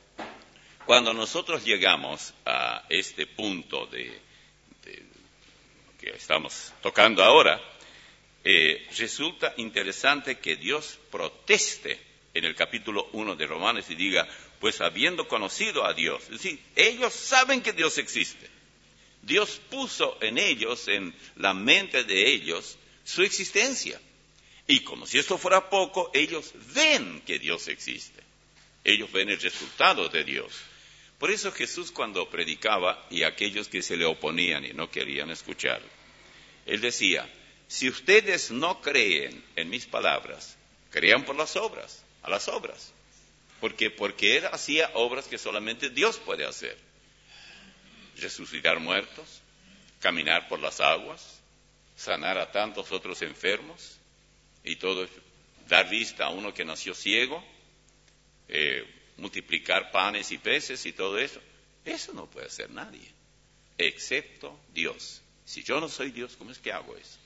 cuando nosotros llegamos a este punto de, de que estamos tocando ahora, Eh, resulta interesante que Dios proteste en el capítulo uno de Romanos y diga, pues habiendo conocido a Dios, es decir, ellos saben que Dios existe. Dios puso en ellos, en la mente de ellos, su existencia. Y como si esto fuera poco, ellos ven que Dios existe. Ellos ven el resultado de Dios. Por eso Jesús cuando predicaba, y aquellos que se le oponían y no querían escuchar, Él decía, si ustedes no creen en mis palabras, crean por las obras, a las obras. Porque, porque Él hacía obras que solamente Dios puede hacer. Resucitar muertos, caminar por las aguas, sanar a tantos otros enfermos, y todo, dar vista a uno que nació ciego, eh, multiplicar panes y peces y todo eso. Eso no puede hacer nadie, excepto Dios. Si yo no soy Dios, ¿cómo es que hago eso?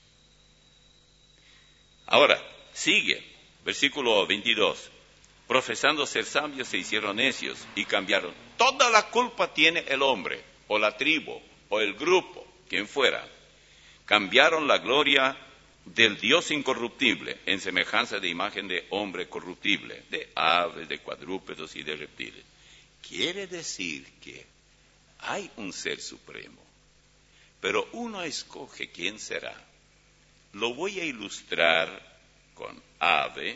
Ahora, sigue, versículo veintidós. Profesando ser sabios se hicieron necios y cambiaron. Toda la culpa tiene el hombre, o la tribu, o el grupo, quien fuera. Cambiaron la gloria del Dios incorruptible en semejanza de imagen de hombre corruptible, de aves, de cuadrúpedos y de reptiles. Quiere decir que hay un ser supremo, pero uno escoge quién será. Lo voy a ilustrar con ave,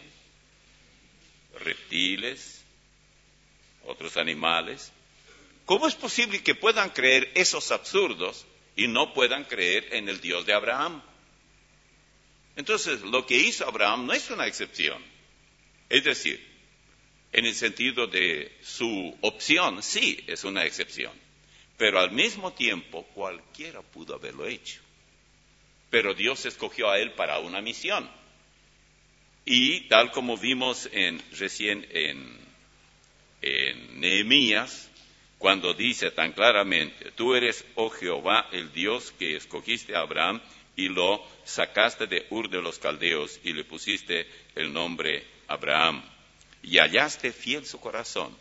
reptiles, otros animales. ¿Cómo es posible que puedan creer esos absurdos y no puedan creer en el Dios de Abraham? Entonces, lo que hizo Abraham no es una excepción. Es decir, en el sentido de su opción, sí, es una excepción. Pero al mismo tiempo, cualquiera pudo haberlo hecho. Pero Dios escogió a él para una misión. Y tal como vimos en, recién en, en Nehemías, cuando dice tan claramente, tú eres, oh Jehová, el Dios que escogiste a Abraham y lo sacaste de Ur de los Caldeos y le pusiste el nombre Abraham y hallaste fiel su corazón.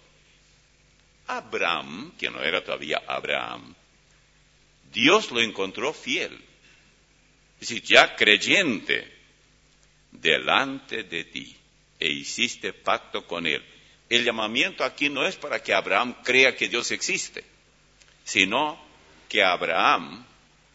Abraham, que no era todavía Abraham, Dios lo encontró fiel. Es decir, ya creyente delante de ti e hiciste pacto con él. El llamamiento aquí no es para que Abraham crea que Dios existe, sino que Abraham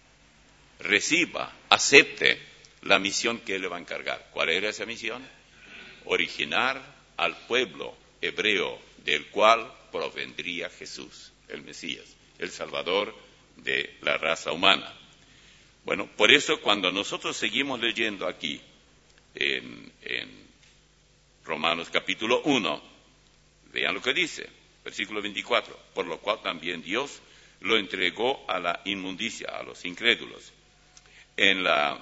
reciba, acepte la misión que él le va a encargar. ¿Cuál era esa misión? Originar al pueblo hebreo del cual provendría Jesús, el Mesías, el Salvador de la raza humana. Bueno, por eso cuando nosotros seguimos leyendo aquí en, en Romanos capítulo uno, vean lo que dice, versículo veinticuatro, por lo cual también Dios lo entregó a la inmundicia, a los incrédulos. En la,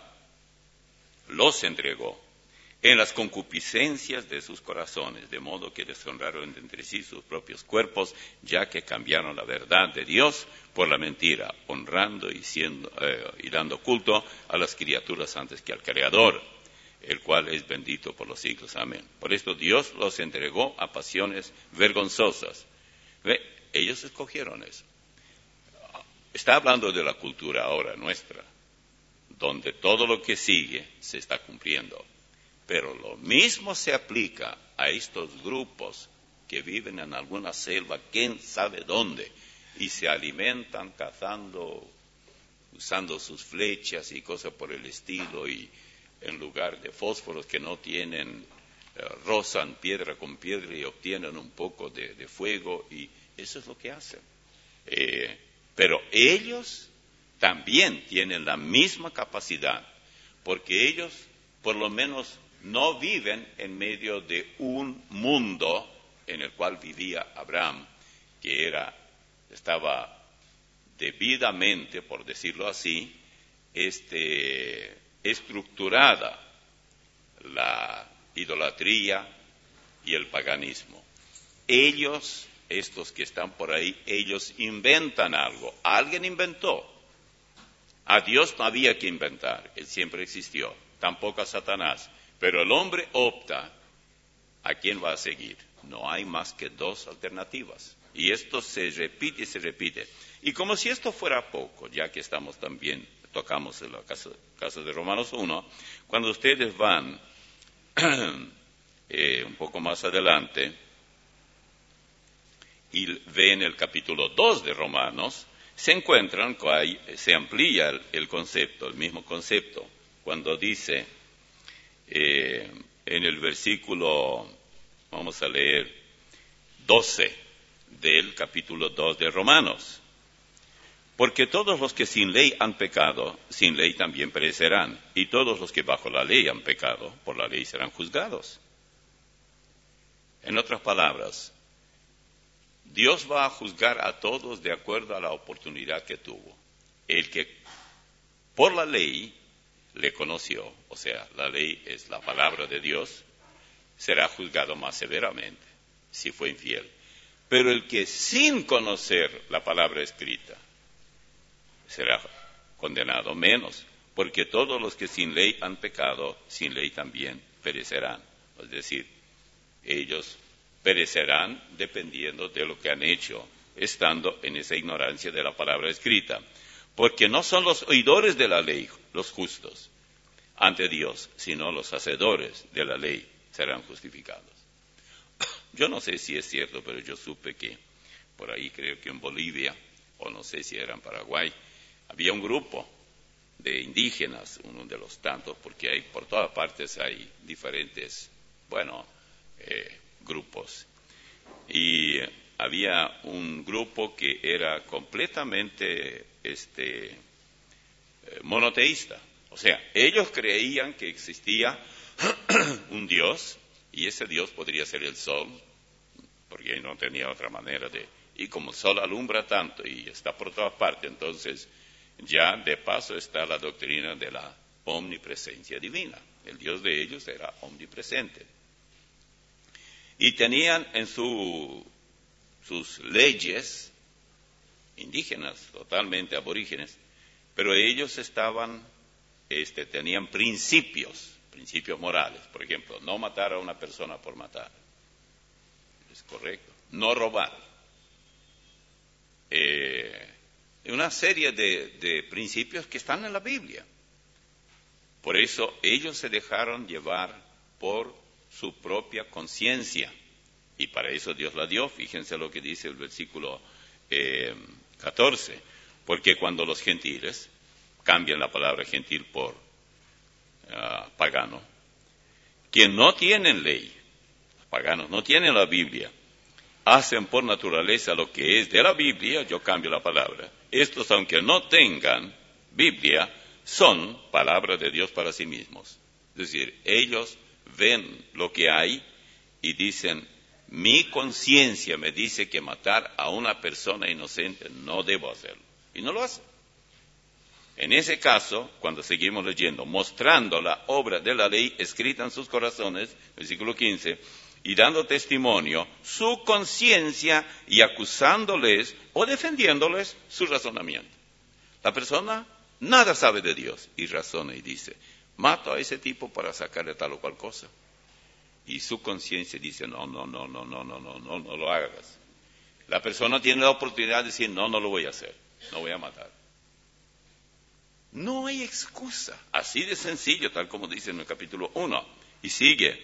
los entregó en las concupiscencias de sus corazones, de modo que deshonraron entre sí sus propios cuerpos, ya que cambiaron la verdad de Dios por la mentira, honrando y, siendo, eh, y dando culto a las criaturas antes que al Creador, el cual es bendito por los siglos. Amén. Por esto Dios los entregó a pasiones vergonzosas. ¿Ve? Ellos escogieron eso. Está hablando de la cultura ahora nuestra, donde todo lo que sigue se está cumpliendo. Pero lo mismo se aplica a estos grupos que viven en alguna selva, quién sabe dónde, y se alimentan cazando, usando sus flechas y cosas por el estilo, y en lugar de fósforos que no tienen, eh, rozan piedra con piedra y obtienen un poco de, de fuego, y eso es lo que hacen. Eh, pero ellos también tienen la misma capacidad, porque ellos por lo menos no viven en medio de un mundo en el cual vivía Abraham, que era, estaba debidamente, por decirlo así, este, estructurada la idolatría y el paganismo. Ellos, estos que están por ahí, ellos inventan algo. Alguien inventó. A Dios no había que inventar, Él siempre existió, tampoco a Satanás. Pero el hombre opta a quién va a seguir. No hay más que dos alternativas. Y esto se repite y se repite. Y como si esto fuera poco, ya que estamos también, tocamos en el caso, caso de Romanos uno, cuando ustedes van eh, un poco más adelante y ve en el capítulo dos de Romanos, se encuentran que hay, se amplía el, el concepto, el mismo concepto, cuando dice eh, en el versículo, vamos a leer, doce del capítulo dos de Romanos. Porque todos los que sin ley han pecado, sin ley también perecerán, y todos los que bajo la ley han pecado, por la ley serán juzgados. En otras palabras, Dios va a juzgar a todos de acuerdo a la oportunidad que tuvo. El que por la ley le conoció, o sea, la ley es la palabra de Dios, será juzgado más severamente si fue infiel. Pero el que sin conocer la palabra escrita será condenado menos, porque todos los que sin ley han pecado, sin ley también perecerán. Es decir, ellos perecerán dependiendo de lo que han hecho, estando en esa ignorancia de la palabra escrita. Porque no son los oidores de la ley los justos ante Dios, sino los hacedores de la ley serán justificados. Yo no sé si es cierto, pero yo supe que por ahí, creo que en Bolivia, o no sé si era en Paraguay, había un grupo de indígenas, uno de los tantos, porque hay por todas partes hay diferentes, bueno, eh, grupos. Y había un grupo que era completamente este, eh, monoteísta. O sea, ellos creían que existía un Dios, y ese Dios podría ser el sol, porque no tenía otra manera de... Y como el sol alumbra tanto y está por todas partes, entonces ya de paso está la doctrina de la omnipresencia divina. El Dios de ellos era omnipresente. Y tenían en su, sus leyes indígenas, totalmente aborígenes, pero ellos estaban, este, tenían principios, principios morales. Por ejemplo, no matar a una persona por matar. Es correcto. No robar. Eh, una serie de, de principios que están en la Biblia. Por eso ellos se dejaron llevar por su propia conciencia. Y para eso Dios la dio. Fíjense lo que dice el versículo eh, catorce. Porque cuando los gentiles cambian la palabra gentil por uh, pagano, que no tienen ley, los paganos no tienen la Biblia, hacen por naturaleza lo que es de la Biblia, yo cambio la palabra. Estos, aunque no tengan Biblia, son palabra de Dios para sí mismos. Es decir, ellos ven lo que hay y dicen, mi conciencia me dice que matar a una persona inocente no debo hacerlo. Y no lo hacen. En ese caso, cuando seguimos leyendo, mostrando la obra de la ley escrita en sus corazones, versículo quince, y dando testimonio su conciencia y acusándoles o defendiéndoles su razonamiento. La persona nada sabe de Dios y razona y dice, mato a ese tipo para sacarle tal o cual cosa. Y su conciencia dice, no, no, no, no, no, no, no, no, no lo hagas. La persona tiene la oportunidad de decir, no, no lo voy a hacer, no voy a matar. No hay excusa, así de sencillo, tal como dice en el capítulo uno. Y sigue.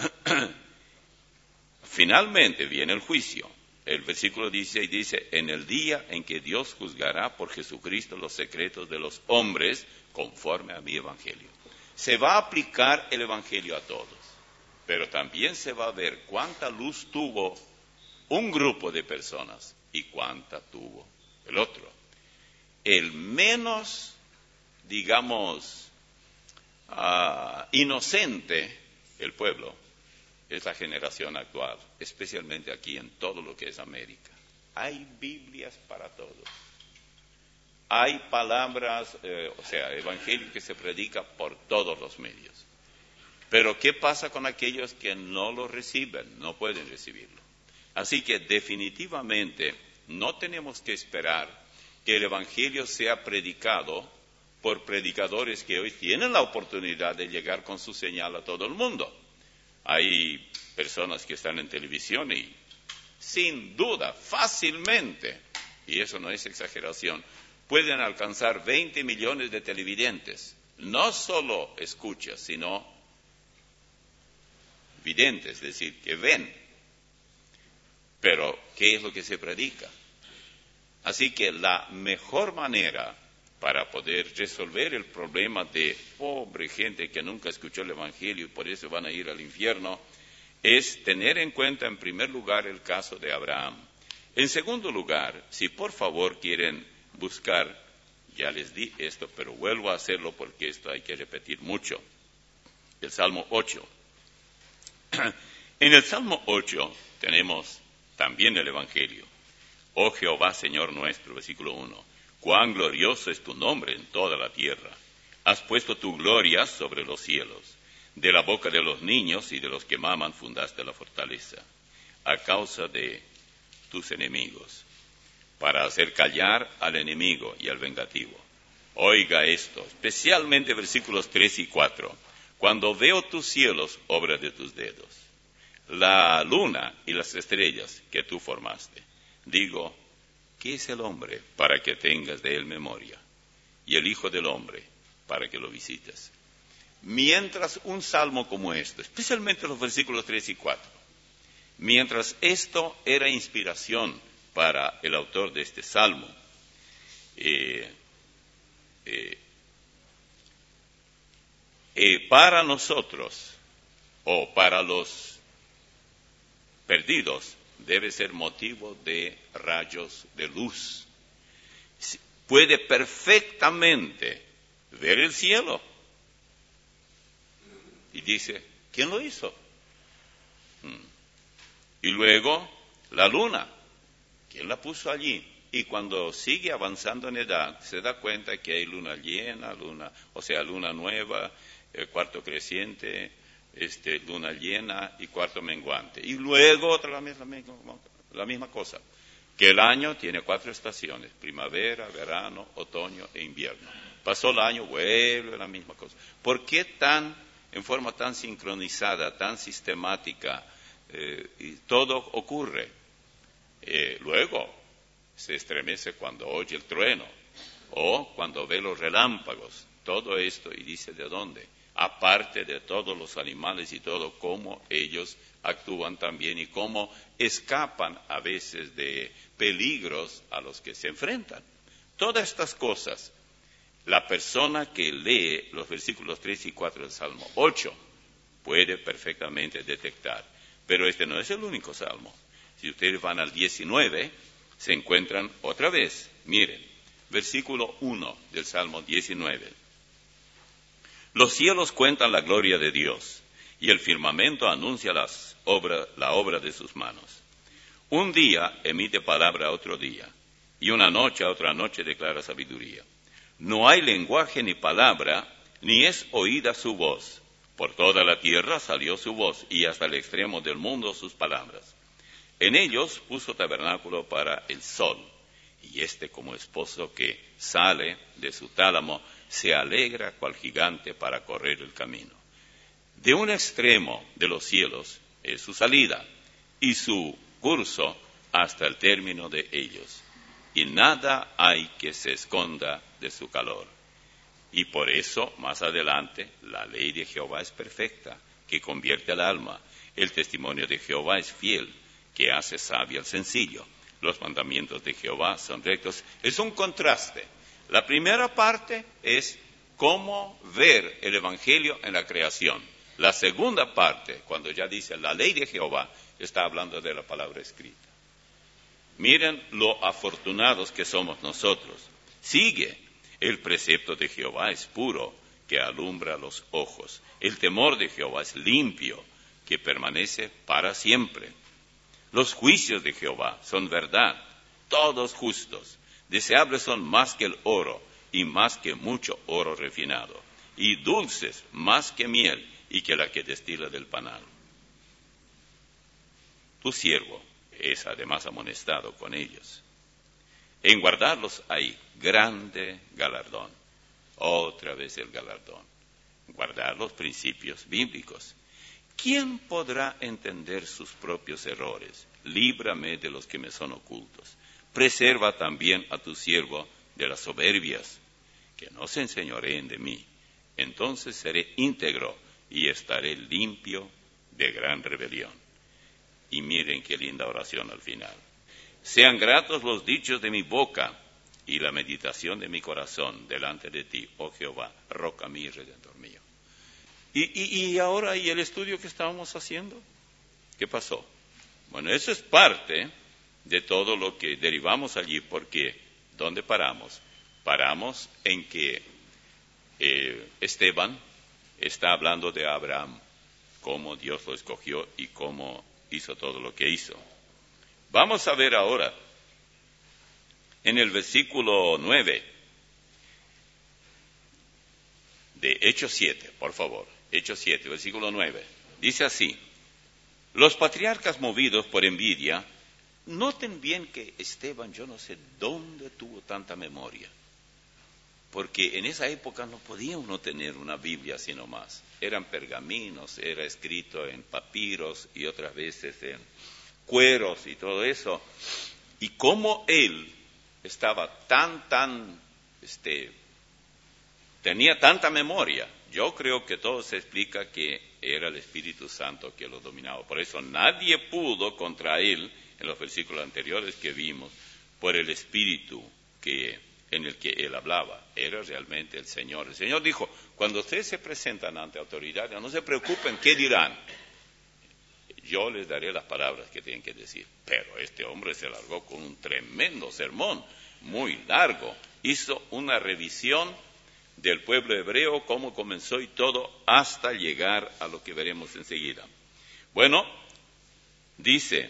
Finalmente viene el juicio. El versículo dieciséis dice, en el día en que Dios juzgará por Jesucristo los secretos de los hombres, conforme a mi evangelio. Se va a aplicar el evangelio a todos, pero también se va a ver cuánta luz tuvo un grupo de personas y cuánta tuvo el otro. El menos, digamos, uh, inocente, el pueblo, es la generación actual, especialmente aquí en todo lo que es América. Hay Biblias para todos. Hay palabras, eh, o sea, evangelio que se predica por todos los medios. Pero ¿qué pasa con aquellos que no lo reciben, no pueden recibirlo? Así que definitivamente no tenemos que esperar que el evangelio sea predicado por predicadores que hoy tienen la oportunidad de llegar con su señal a todo el mundo. Hay personas que están en televisión y sin duda, fácilmente, y eso no es exageración, pueden alcanzar veinte millones de televidentes. No solo escuchas, sino videntes, es decir, que ven. Pero, ¿qué es lo que se predica? Así que la mejor manera para poder resolver el problema de pobre gente que nunca escuchó el Evangelio y por eso van a ir al infierno, es tener en cuenta en primer lugar el caso de Abraham. En segundo lugar, si por favor quieren buscar, ya les di esto, pero vuelvo a hacerlo porque esto hay que repetir mucho, el Salmo ocho. En el Salmo ocho tenemos también el Evangelio. Oh Jehová, Señor nuestro, versículo uno, cuán glorioso es tu nombre en toda la tierra. Has puesto tu gloria sobre los cielos. De la boca de los niños y de los que maman fundaste la fortaleza, a causa de tus enemigos, para hacer callar al enemigo y al vengativo. Oiga esto, especialmente versículos tres y cuatro. Cuando veo tus cielos, obra de tus dedos, la luna y las estrellas que tú formaste, digo, ¿qué es el hombre para que tengas de él memoria? Y el Hijo del hombre para que lo visites. Mientras un salmo como este, especialmente los versículos tres y cuatro, mientras esto era inspiración para el autor de este salmo, eh, eh, eh, para nosotros o para los perdidos debe ser motivo de rayos de luz. Puede perfectamente ver el cielo y dice, ¿quién lo hizo? Hmm. Y luego la luna, ¿quién la puso allí? Y cuando sigue avanzando en edad, se da cuenta que hay luna llena, luna, o sea, luna nueva, el cuarto creciente, este, luna llena y cuarto menguante. Y luego otra la misma, la misma cosa, que el año tiene cuatro estaciones, primavera, verano, otoño e invierno. Pasó el año, vuelve la misma cosa. ¿Por qué tan, en forma tan sincronizada, tan sistemática, eh, y todo ocurre? Eh, luego se estremece cuando oye el trueno o cuando ve los relámpagos, todo esto, y dice, ¿de dónde? Aparte de todos los animales y todo, cómo ellos actúan también y cómo escapan a veces de peligros a los que se enfrentan. Todas estas cosas, la persona que lee los versículos tres y cuatro del Salmo ocho puede perfectamente detectar. Pero este no es el único salmo. Si ustedes van al diecinueve, se encuentran otra vez. Miren, versículo uno del Salmo diecinueve. Los cielos cuentan la gloria de Dios, y el firmamento anuncia las obra, la obra de sus manos. Un día emite palabra a otro día, y una noche a otra noche declara sabiduría. No hay lenguaje ni palabra, ni es oída su voz. Por toda la tierra salió su voz, y hasta el extremo del mundo sus palabras. En ellos puso tabernáculo para el sol, y éste como esposo que sale de su tálamo, se alegra cual gigante para correr el camino. De un extremo de los cielos es su salida, y su curso hasta el término de ellos, y nada hay que se esconda de su calor. Y por eso, más adelante, la ley de Jehová es perfecta, que convierte al alma. El testimonio de Jehová es fiel, que hace sabio al sencillo. Los mandamientos de Jehová son rectos. Es un contraste. La primera parte es cómo ver el Evangelio en la creación. La segunda parte, cuando ya dice la ley de Jehová, está hablando de la palabra escrita. Miren lo afortunados que somos nosotros. Sigue, el precepto de Jehová es puro, que alumbra los ojos. El temor de Jehová es limpio, que permanece para siempre. Los juicios de Jehová son verdad, todos justos. Deseables son más que el oro, y más que mucho oro refinado, y dulces más que miel, y que la que destila del panal. Tu siervo es además amonestado con ellos. En guardarlos hay grande galardón. Otra vez el galardón. Guardar los principios bíblicos. ¿Quién podrá entender sus propios errores? Líbrame de los que me son ocultos. Preserva también a tu siervo de las soberbias, que no se enseñoreen de mí. Entonces seré íntegro y estaré limpio de gran rebelión. Y miren qué linda oración al final. Sean gratos los dichos de mi boca y la meditación de mi corazón delante de ti, oh Jehová, roca mía y redentor mío. Y, y, y ahora, ¿y el estudio que estábamos haciendo? ¿Qué pasó? Bueno, eso es parte de todo lo que derivamos allí, porque ¿dónde paramos? Paramos en que eh, Esteban está hablando de Abraham, cómo Dios lo escogió y cómo hizo todo lo que hizo. Vamos a ver ahora, en el versículo nueve de Hechos siete, por favor, Hechos siete, versículo nueve, dice así: los patriarcas movidos por envidia, noten bien que Esteban, yo no sé dónde tuvo tanta memoria, porque en esa época no podía uno tener una Biblia así nomás. Eran pergaminos, era escrito en papiros y otras veces en cueros y todo eso. Y cómo él estaba tan, tan, este, tenía tanta memoria. Yo creo que todo se explica que era el Espíritu Santo que lo dominaba. Por eso nadie pudo contra él, en los versículos anteriores que vimos, por el Espíritu que, en el que él hablaba. Era realmente el Señor. El Señor dijo, cuando ustedes se presentan ante autoridades, no se preocupen qué dirán. Yo les daré las palabras que tienen que decir. Pero este hombre se largó con un tremendo sermón, muy largo. Hizo una revisión del pueblo hebreo, cómo comenzó y todo, hasta llegar a lo que veremos enseguida. Bueno, dice,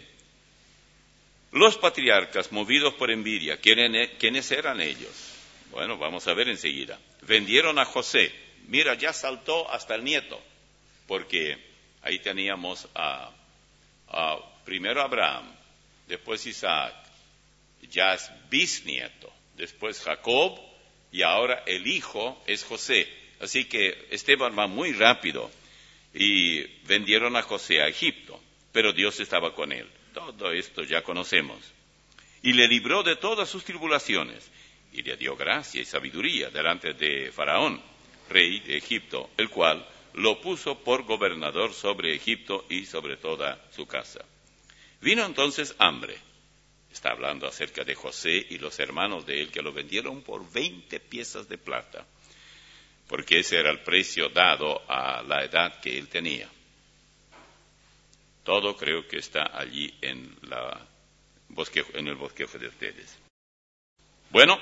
los patriarcas movidos por envidia, ¿quiénes eran ellos? Bueno, vamos a ver enseguida. Vendieron a José. Mira, ya saltó hasta el nieto, porque ahí teníamos a, a primero Abraham, después Isaac, ya es bisnieto, después Jacob, y ahora el hijo es José. Así que Esteban va muy rápido. Y vendieron a José a Egipto, pero Dios estaba con él. Todo esto ya conocemos. Y le libró de todas sus tribulaciones, y le dio gracia y sabiduría delante de Faraón, rey de Egipto, el cual lo puso por gobernador sobre Egipto y sobre toda su casa. Vino entonces hambre. Está hablando acerca de José y los hermanos de él, que lo vendieron por veinte piezas de plata, porque ese era el precio dado a la edad que él tenía. Todo creo que está allí en, la bosquejo, en el bosquejo de ustedes. Bueno,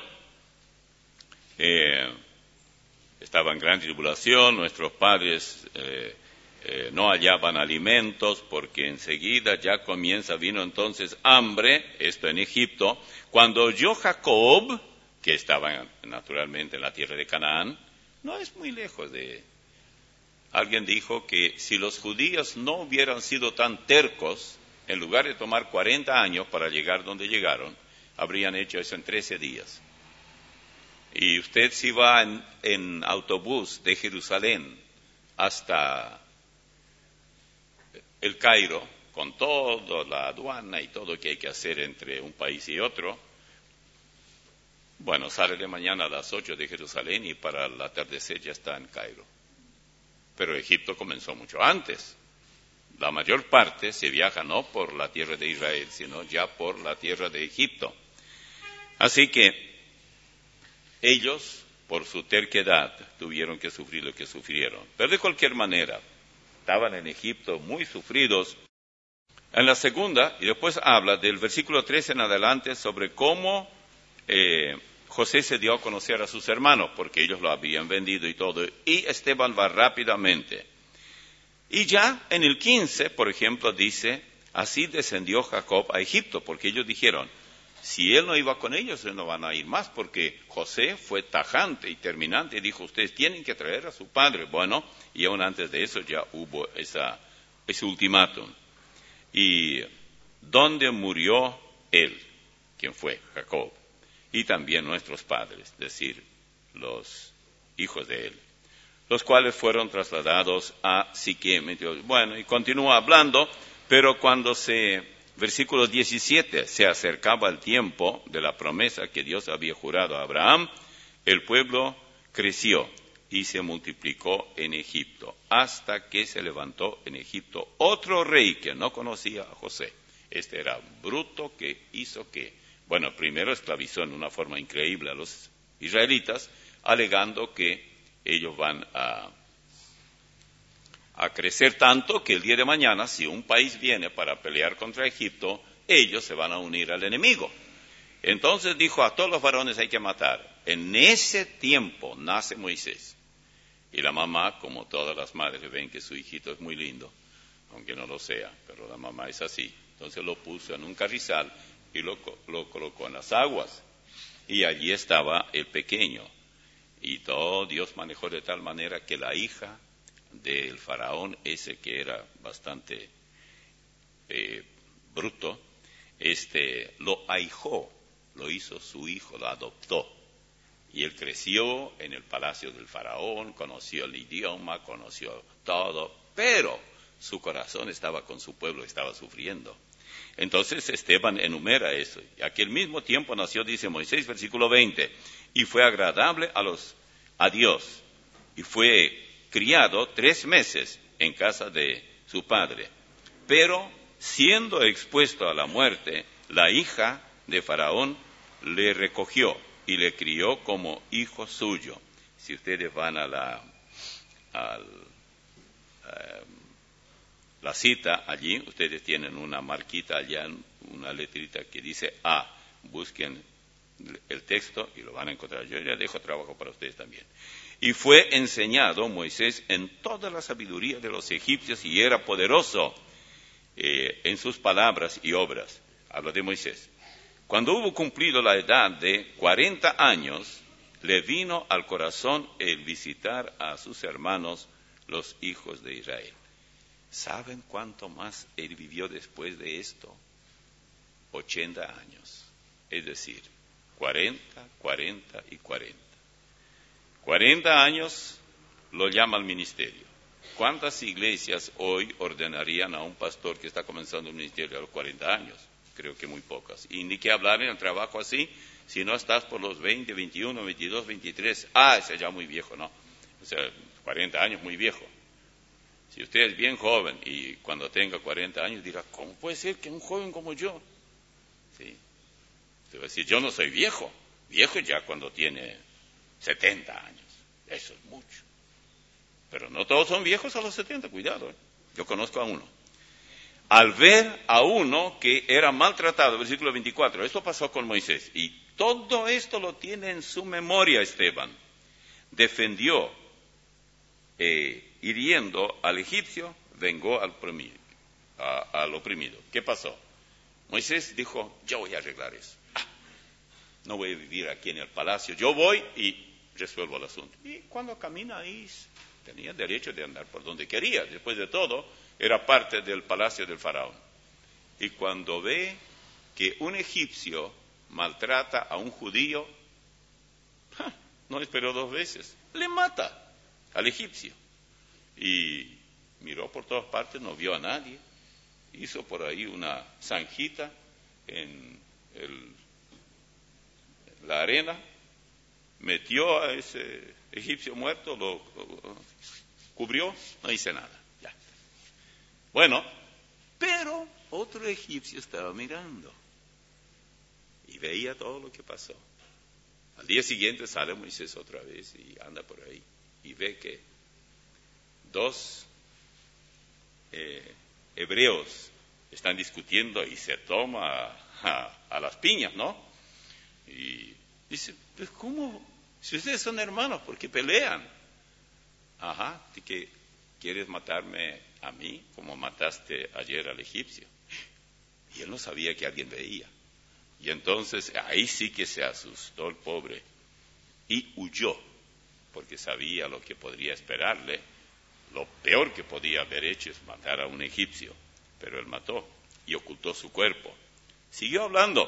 eh, estaba en gran tribulación, nuestros padres eh, eh, no hallaban alimentos, porque enseguida ya comienza, vino entonces hambre, esto en Egipto, cuando oyó Jacob, que estaba naturalmente en la tierra de Canaán, no es muy lejos de... Alguien dijo que si los judíos no hubieran sido tan tercos, en lugar de tomar cuarenta años para llegar donde llegaron, habrían hecho eso en trece días. Y usted si va en, en autobús de Jerusalén hasta el Cairo, con toda la aduana y todo lo que hay que hacer entre un país y otro, bueno, sale de mañana a las ocho de Jerusalén y para el atardecer ya está en Cairo. Pero Egipto comenzó mucho antes. La mayor parte se viaja no por la tierra de Israel, sino ya por la tierra de Egipto. Así que ellos, por su terquedad, tuvieron que sufrir lo que sufrieron. Pero de cualquier manera, estaban en Egipto muy sufridos. En la segunda, y después habla del versículo trece en adelante sobre cómo eh, José se dio a conocer a sus hermanos, porque ellos lo habían vendido y todo, y Esteban va rápidamente. Y ya en el quince, por ejemplo, dice, así descendió Jacob a Egipto, porque ellos dijeron, si él no iba con ellos, ellos no van a ir más, porque José fue tajante y terminante, y dijo, ustedes tienen que traer a su padre. Bueno, y aún antes de eso ya hubo esa, ese ultimátum. ¿Y dónde murió él? ¿Quién fue? Jacob. Y también nuestros padres, es decir, los hijos de él, los cuales fueron trasladados a Siquem. Bueno, y continúa hablando, pero cuando se, versículo diecisiete, se acercaba el tiempo de la promesa que Dios había jurado a Abraham, el pueblo creció y se multiplicó en Egipto, hasta que se levantó en Egipto otro rey que no conocía a José. Este era bruto, que hizo que, bueno, primero esclavizó en una forma increíble a los israelitas, alegando que ellos van a, a crecer tanto que el día de mañana, si un país viene para pelear contra Egipto, ellos se van a unir al enemigo. Entonces dijo, a todos los varones hay que matar. En ese tiempo nace Moisés. Y la mamá, como todas las madres, ven que su hijito es muy lindo, aunque no lo sea, pero la mamá es así. Entonces lo puso en un carrizal y lo, lo colocó en las aguas. Y allí estaba el pequeño. Y todo Dios manejó de tal manera que la hija del faraón, ese que era bastante eh, bruto, este, lo ahijó, lo hizo su hijo, lo adoptó. Y él creció en el palacio del faraón, conoció el idioma, conoció todo, pero su corazón estaba con su pueblo, estaba sufriendo. Entonces Esteban enumera eso. Y aquí al mismo tiempo nació, dice Moisés, versículo veinte, y fue agradable a, los, a Dios, y fue criado tres meses en casa de su padre. Pero siendo expuesto a la muerte, la hija de Faraón le recogió y le crió como hijo suyo. Si ustedes van a la, a la cita allí, ustedes tienen una marquita allá, una letrita que dice A. Busquen el texto y lo van a encontrar. Yo ya dejo trabajo para ustedes también. Y fue enseñado Moisés en toda la sabiduría de los egipcios y era poderoso eh, en sus palabras y obras. Habla de Moisés. Cuando hubo cumplido la edad de cuarenta años, le vino al corazón el visitar a sus hermanos, los hijos de Israel. ¿Saben cuánto más él vivió después de esto? ochenta años. Es decir, cuarenta, cuarenta y cuarenta. cuarenta años lo llama al ministerio. ¿Cuántas iglesias hoy ordenarían a un pastor que está comenzando un ministerio a los cuarenta años? Creo que muy pocas. Y ni que hablar en el trabajo así, si no estás por los veinte, veintiuno, veintidós, veintitrés, ah, ese ya muy viejo, ¿no? O sea, cuarenta años, muy viejo. Si usted es bien joven y cuando tenga cuarenta años dirá, ¿cómo puede ser que un joven como yo? Sí. Te va a decir, yo no soy viejo. Viejo ya cuando tiene setenta años. Eso es mucho. Pero no todos son viejos a los setenta, cuidado, ¿eh? Yo conozco a uno. Al ver a uno que era maltratado, versículo veinticuatro, esto pasó con Moisés, y todo esto lo tiene en su memoria Esteban. Defendió, eh, hiriendo al egipcio, vengó al oprimido, a, al oprimido. ¿Qué pasó? Moisés dijo, yo voy a arreglar eso. Ah, no voy a vivir aquí en el palacio, yo voy y resuelvo el asunto. Y cuando camina ahí, tenía derecho de andar por donde quería. Después de todo, era parte del palacio del faraón. Y cuando ve que un egipcio maltrata a un judío, no esperó dos veces, le mata al egipcio. Y miró por todas partes, no vio a nadie, hizo por ahí una zanjita en el, la arena, metió a ese egipcio muerto, lo, lo cubrió, no hizo nada. Ya. Bueno, pero otro egipcio estaba mirando y veía todo lo que pasó. Al día siguiente sale Moisés otra vez y anda por ahí y ve que dos eh, hebreos están discutiendo y se toma a, a las piñas, ¿no? Y dice, pues ¿cómo? Si ustedes son hermanos, ¿por qué pelean? Ajá, ¿de que quieres matarme a mí como mataste ayer al egipcio? Y él no sabía que alguien veía. Y entonces ahí sí que se asustó el pobre y huyó, porque sabía lo que podría esperarle. Lo peor que podía haber hecho es matar a un egipcio, pero él mató y ocultó su cuerpo. Siguió hablando.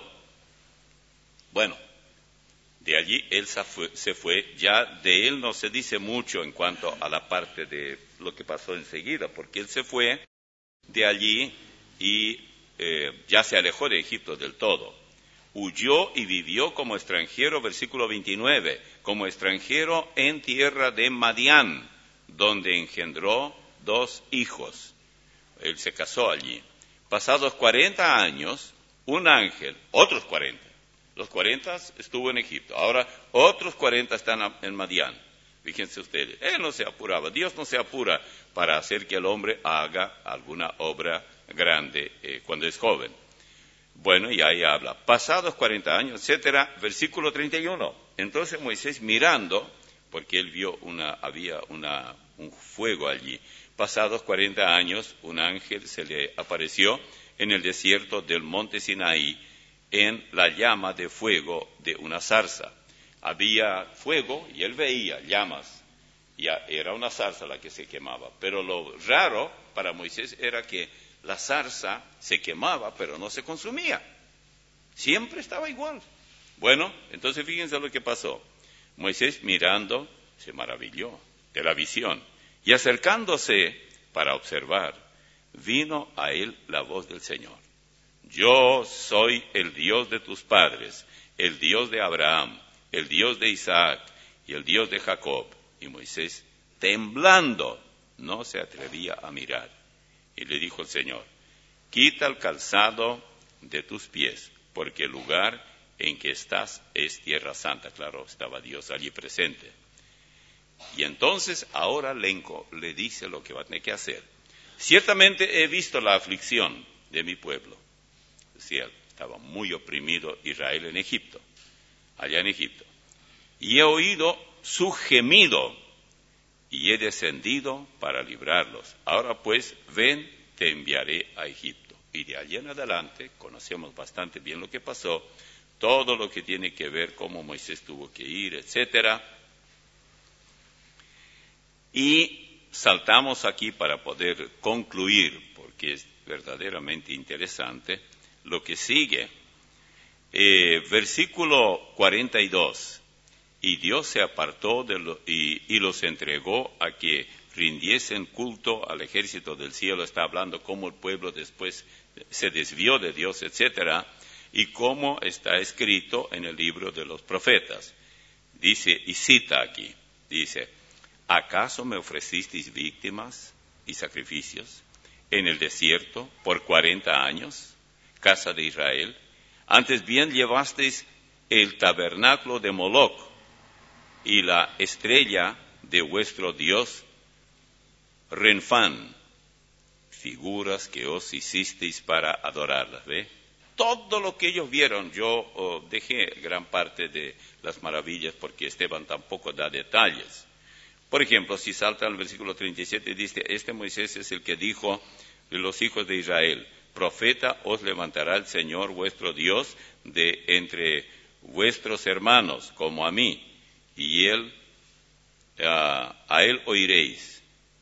Bueno, de allí él se fue, ya de él no se dice mucho en cuanto a la parte de lo que pasó enseguida, porque él se fue de allí y eh, ya se alejó de Egipto del todo. huyó y vivió como extranjero, versículo veintinueve, como extranjero en tierra de Madián, donde engendró dos hijos. Él se casó allí. Pasados cuarenta años, un ángel, otros cuarenta, los cuarenta estuvo en Egipto, ahora otros cuarenta están en Madián. Fíjense ustedes, él no se apuraba, Dios no se apura para hacer que el hombre haga alguna obra grande eh, cuando es joven. Bueno, y ahí habla, pasados cuarenta años, etcétera, versículo treinta y uno. Entonces Moisés mirando, porque él vio una, había una, un fuego allí, pasados cuarenta años, un ángel se le apareció en el desierto del monte Sinaí, en la llama de fuego de una zarza. Había fuego y él veía llamas, y era una zarza la que se quemaba. Pero lo raro para Moisés era que la zarza se quemaba, pero no se consumía. Siempre estaba igual. Bueno, entonces fíjense lo que pasó. Moisés mirando se maravilló de la visión y acercándose para observar, vino a él la voz del Señor. Yo soy el Dios de tus padres, el Dios de Abraham, el Dios de Isaac y el Dios de Jacob. Y Moisés, temblando, no se atrevía a mirar. Y le dijo el Señor, quita el calzado de tus pies, porque el lugar en que estás es tierra santa. Claro, estaba Dios allí presente. Y entonces ahora le, le dice lo que va a tener que hacer. Ciertamente he visto la aflicción de mi pueblo. Decía, estaba muy oprimido Israel en Egipto, allá en Egipto. Y he oído su gemido y he descendido para librarlos. Ahora pues, ven, te enviaré a Egipto. Y de allí en adelante, conocemos bastante bien lo que pasó, todo lo que tiene que ver cómo Moisés tuvo que ir, etcétera. Y saltamos aquí para poder concluir, porque es verdaderamente interesante, lo que sigue. Eh, versículo cuarenta y dos. Y Dios se apartó de lo, y, y los entregó a que rindiesen culto al ejército del cielo. Está hablando cómo el pueblo después se desvió de Dios, etcétera, y cómo está escrito en el libro de los profetas. Dice, y cita aquí, dice, ¿acaso me ofrecisteis víctimas y sacrificios en el desierto por cuarenta años, casa de Israel? Antes bien llevasteis el tabernáculo de Moloc y la estrella de vuestro Dios Renfán, figuras que os hicisteis para adorarlas. ¿Ve? Todo lo que ellos vieron, yo oh, dejé gran parte de las maravillas porque Esteban tampoco da detalles. Por ejemplo, si salta al versículo treinta y siete, dice, este Moisés es el que dijo de los hijos de Israel, profeta os levantará el Señor vuestro Dios de entre vuestros hermanos, como a mí, y él, uh, a él oiréis,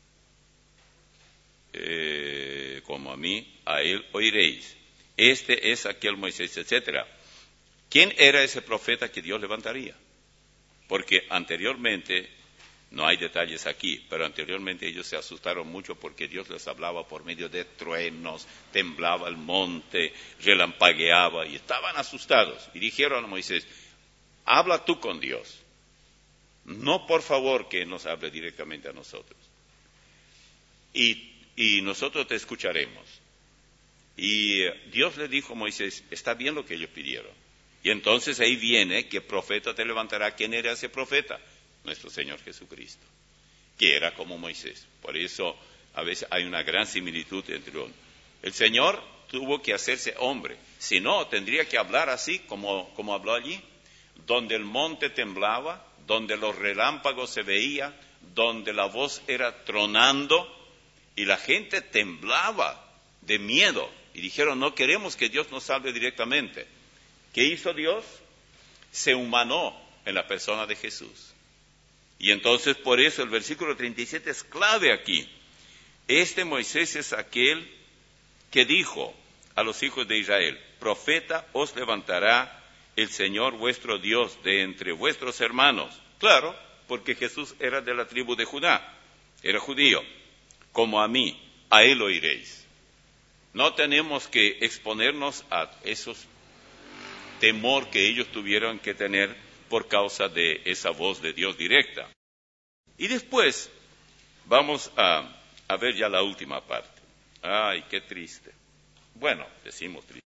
eh, como a mí, a él oiréis. Este es aquel Moisés, etcétera. ¿Quién era ese profeta que Dios levantaría? Porque anteriormente, no hay detalles aquí, pero anteriormente ellos se asustaron mucho porque Dios les hablaba por medio de truenos, temblaba el monte, relampagueaba y estaban asustados. Y dijeron a Moisés, habla tú con Dios. No, por favor, que nos hable directamente a nosotros. Y, y nosotros te escucharemos. Y Dios le dijo a Moisés, está bien lo que ellos pidieron. Y entonces ahí viene, ¿qué profeta te levantará? ¿Quién era ese profeta? Nuestro Señor Jesucristo, que era como Moisés. Por eso a veces hay una gran similitud entre uno. El Señor tuvo que hacerse hombre, si no, tendría que hablar así como, como habló allí, donde el monte temblaba, donde los relámpagos se veían, donde la voz era tronando, y la gente temblaba de miedo, y dijeron, no queremos que Dios nos salve directamente. ¿Qué hizo Dios? Se humanó en la persona de Jesús. Y entonces por eso el versículo treinta y siete es clave aquí. Este Moisés es aquel que dijo a los hijos de Israel, profeta os levantará el Señor vuestro Dios de entre vuestros hermanos. Claro, porque Jesús era de la tribu de Judá, era judío, como a mí, a él oiréis. No tenemos que exponernos a esos temor que ellos tuvieron que tener por causa de esa voz de Dios directa. Y después vamos a, a ver ya la última parte. Ay, qué triste. Bueno, decimos triste.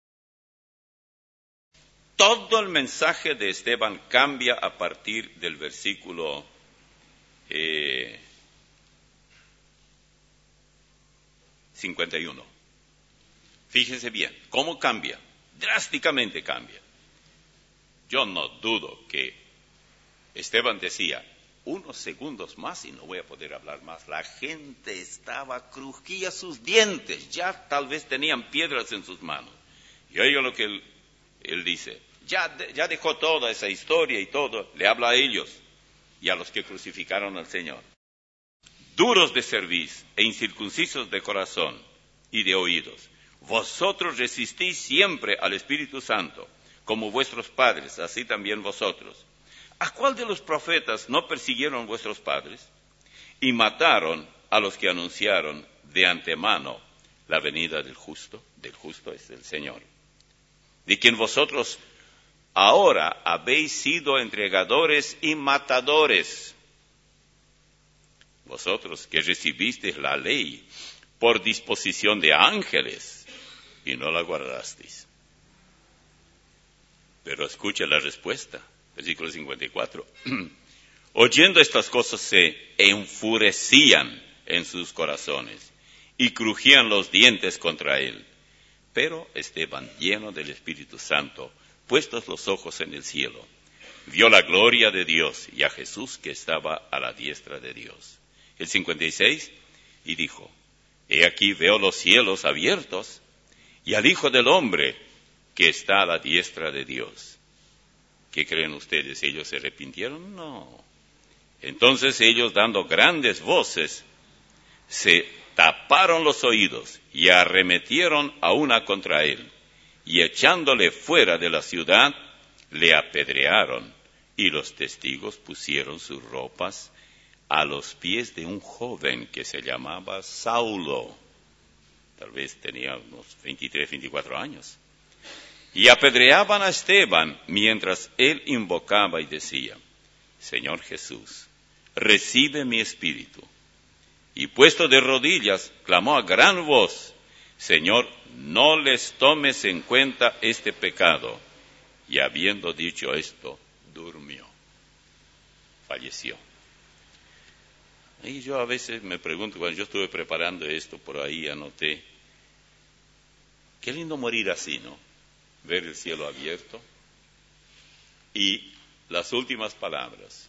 Todo el mensaje de Esteban cambia a partir del versículo eh, cincuenta y uno. Fíjense bien, ¿cómo cambia? Drásticamente cambia. Yo no dudo que Esteban decía, unos segundos más y no voy a poder hablar más. La gente estaba, crujía sus dientes, ya tal vez tenían piedras en sus manos. Y oiga lo que él, él dice, ya, ya dejó toda esa historia y todo, le habla a ellos y a los que crucificaron al Señor. Duros de cerviz e incircuncisos de corazón y de oídos, vosotros resistís siempre al Espíritu Santo, como vuestros padres, así también vosotros. ¿A cuál de los profetas no persiguieron vuestros padres? Y mataron a los que anunciaron de antemano la venida del justo, del justo es el Señor, de quien vosotros ahora habéis sido entregadores y matadores. Vosotros que recibisteis la ley por disposición de ángeles y no la guardasteis. Pero escucha la respuesta. Versículo cincuenta y cuatro. Oyendo estas cosas se enfurecían en sus corazones y crujían los dientes contra él. Pero Esteban, lleno del Espíritu Santo, puestos los ojos en el cielo, vio la gloria de Dios y a Jesús que estaba a la diestra de Dios. El cincuenta y seis, y dijo, he aquí veo los cielos abiertos y al Hijo del Hombre que está a la diestra de Dios. ¿Qué creen ustedes? ¿Ellos se arrepintieron? No. Entonces ellos, dando grandes voces, se taparon los oídos y arremetieron a una contra él, y echándole fuera de la ciudad, le apedrearon, y los testigos pusieron sus ropas a los pies de un joven que se llamaba Saulo. Tal vez tenía unos veintitrés, veinticuatro años. Y apedreaban a Esteban mientras él invocaba y decía, Señor Jesús, recibe mi espíritu. Y puesto de rodillas, clamó a gran voz, Señor, no les tomes en cuenta este pecado. Y habiendo dicho esto, durmió, falleció. Y yo a veces me pregunto, cuando yo estuve preparando esto, por ahí anoté, qué lindo morir así, ¿no? Ver el cielo abierto y las últimas palabras,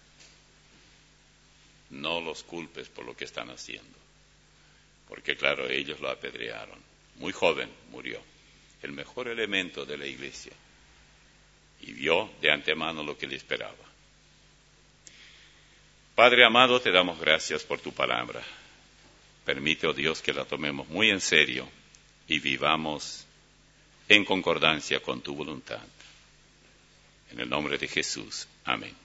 no los culpes por lo que están haciendo, porque claro, ellos lo apedrearon, muy joven murió, el mejor elemento de la iglesia, y vio de antemano lo que le esperaba. Padre amado, te damos gracias por tu palabra. Permite, oh Dios, que la tomemos muy en serio y vivamos en concordancia con tu voluntad. En el nombre de Jesús. Amén.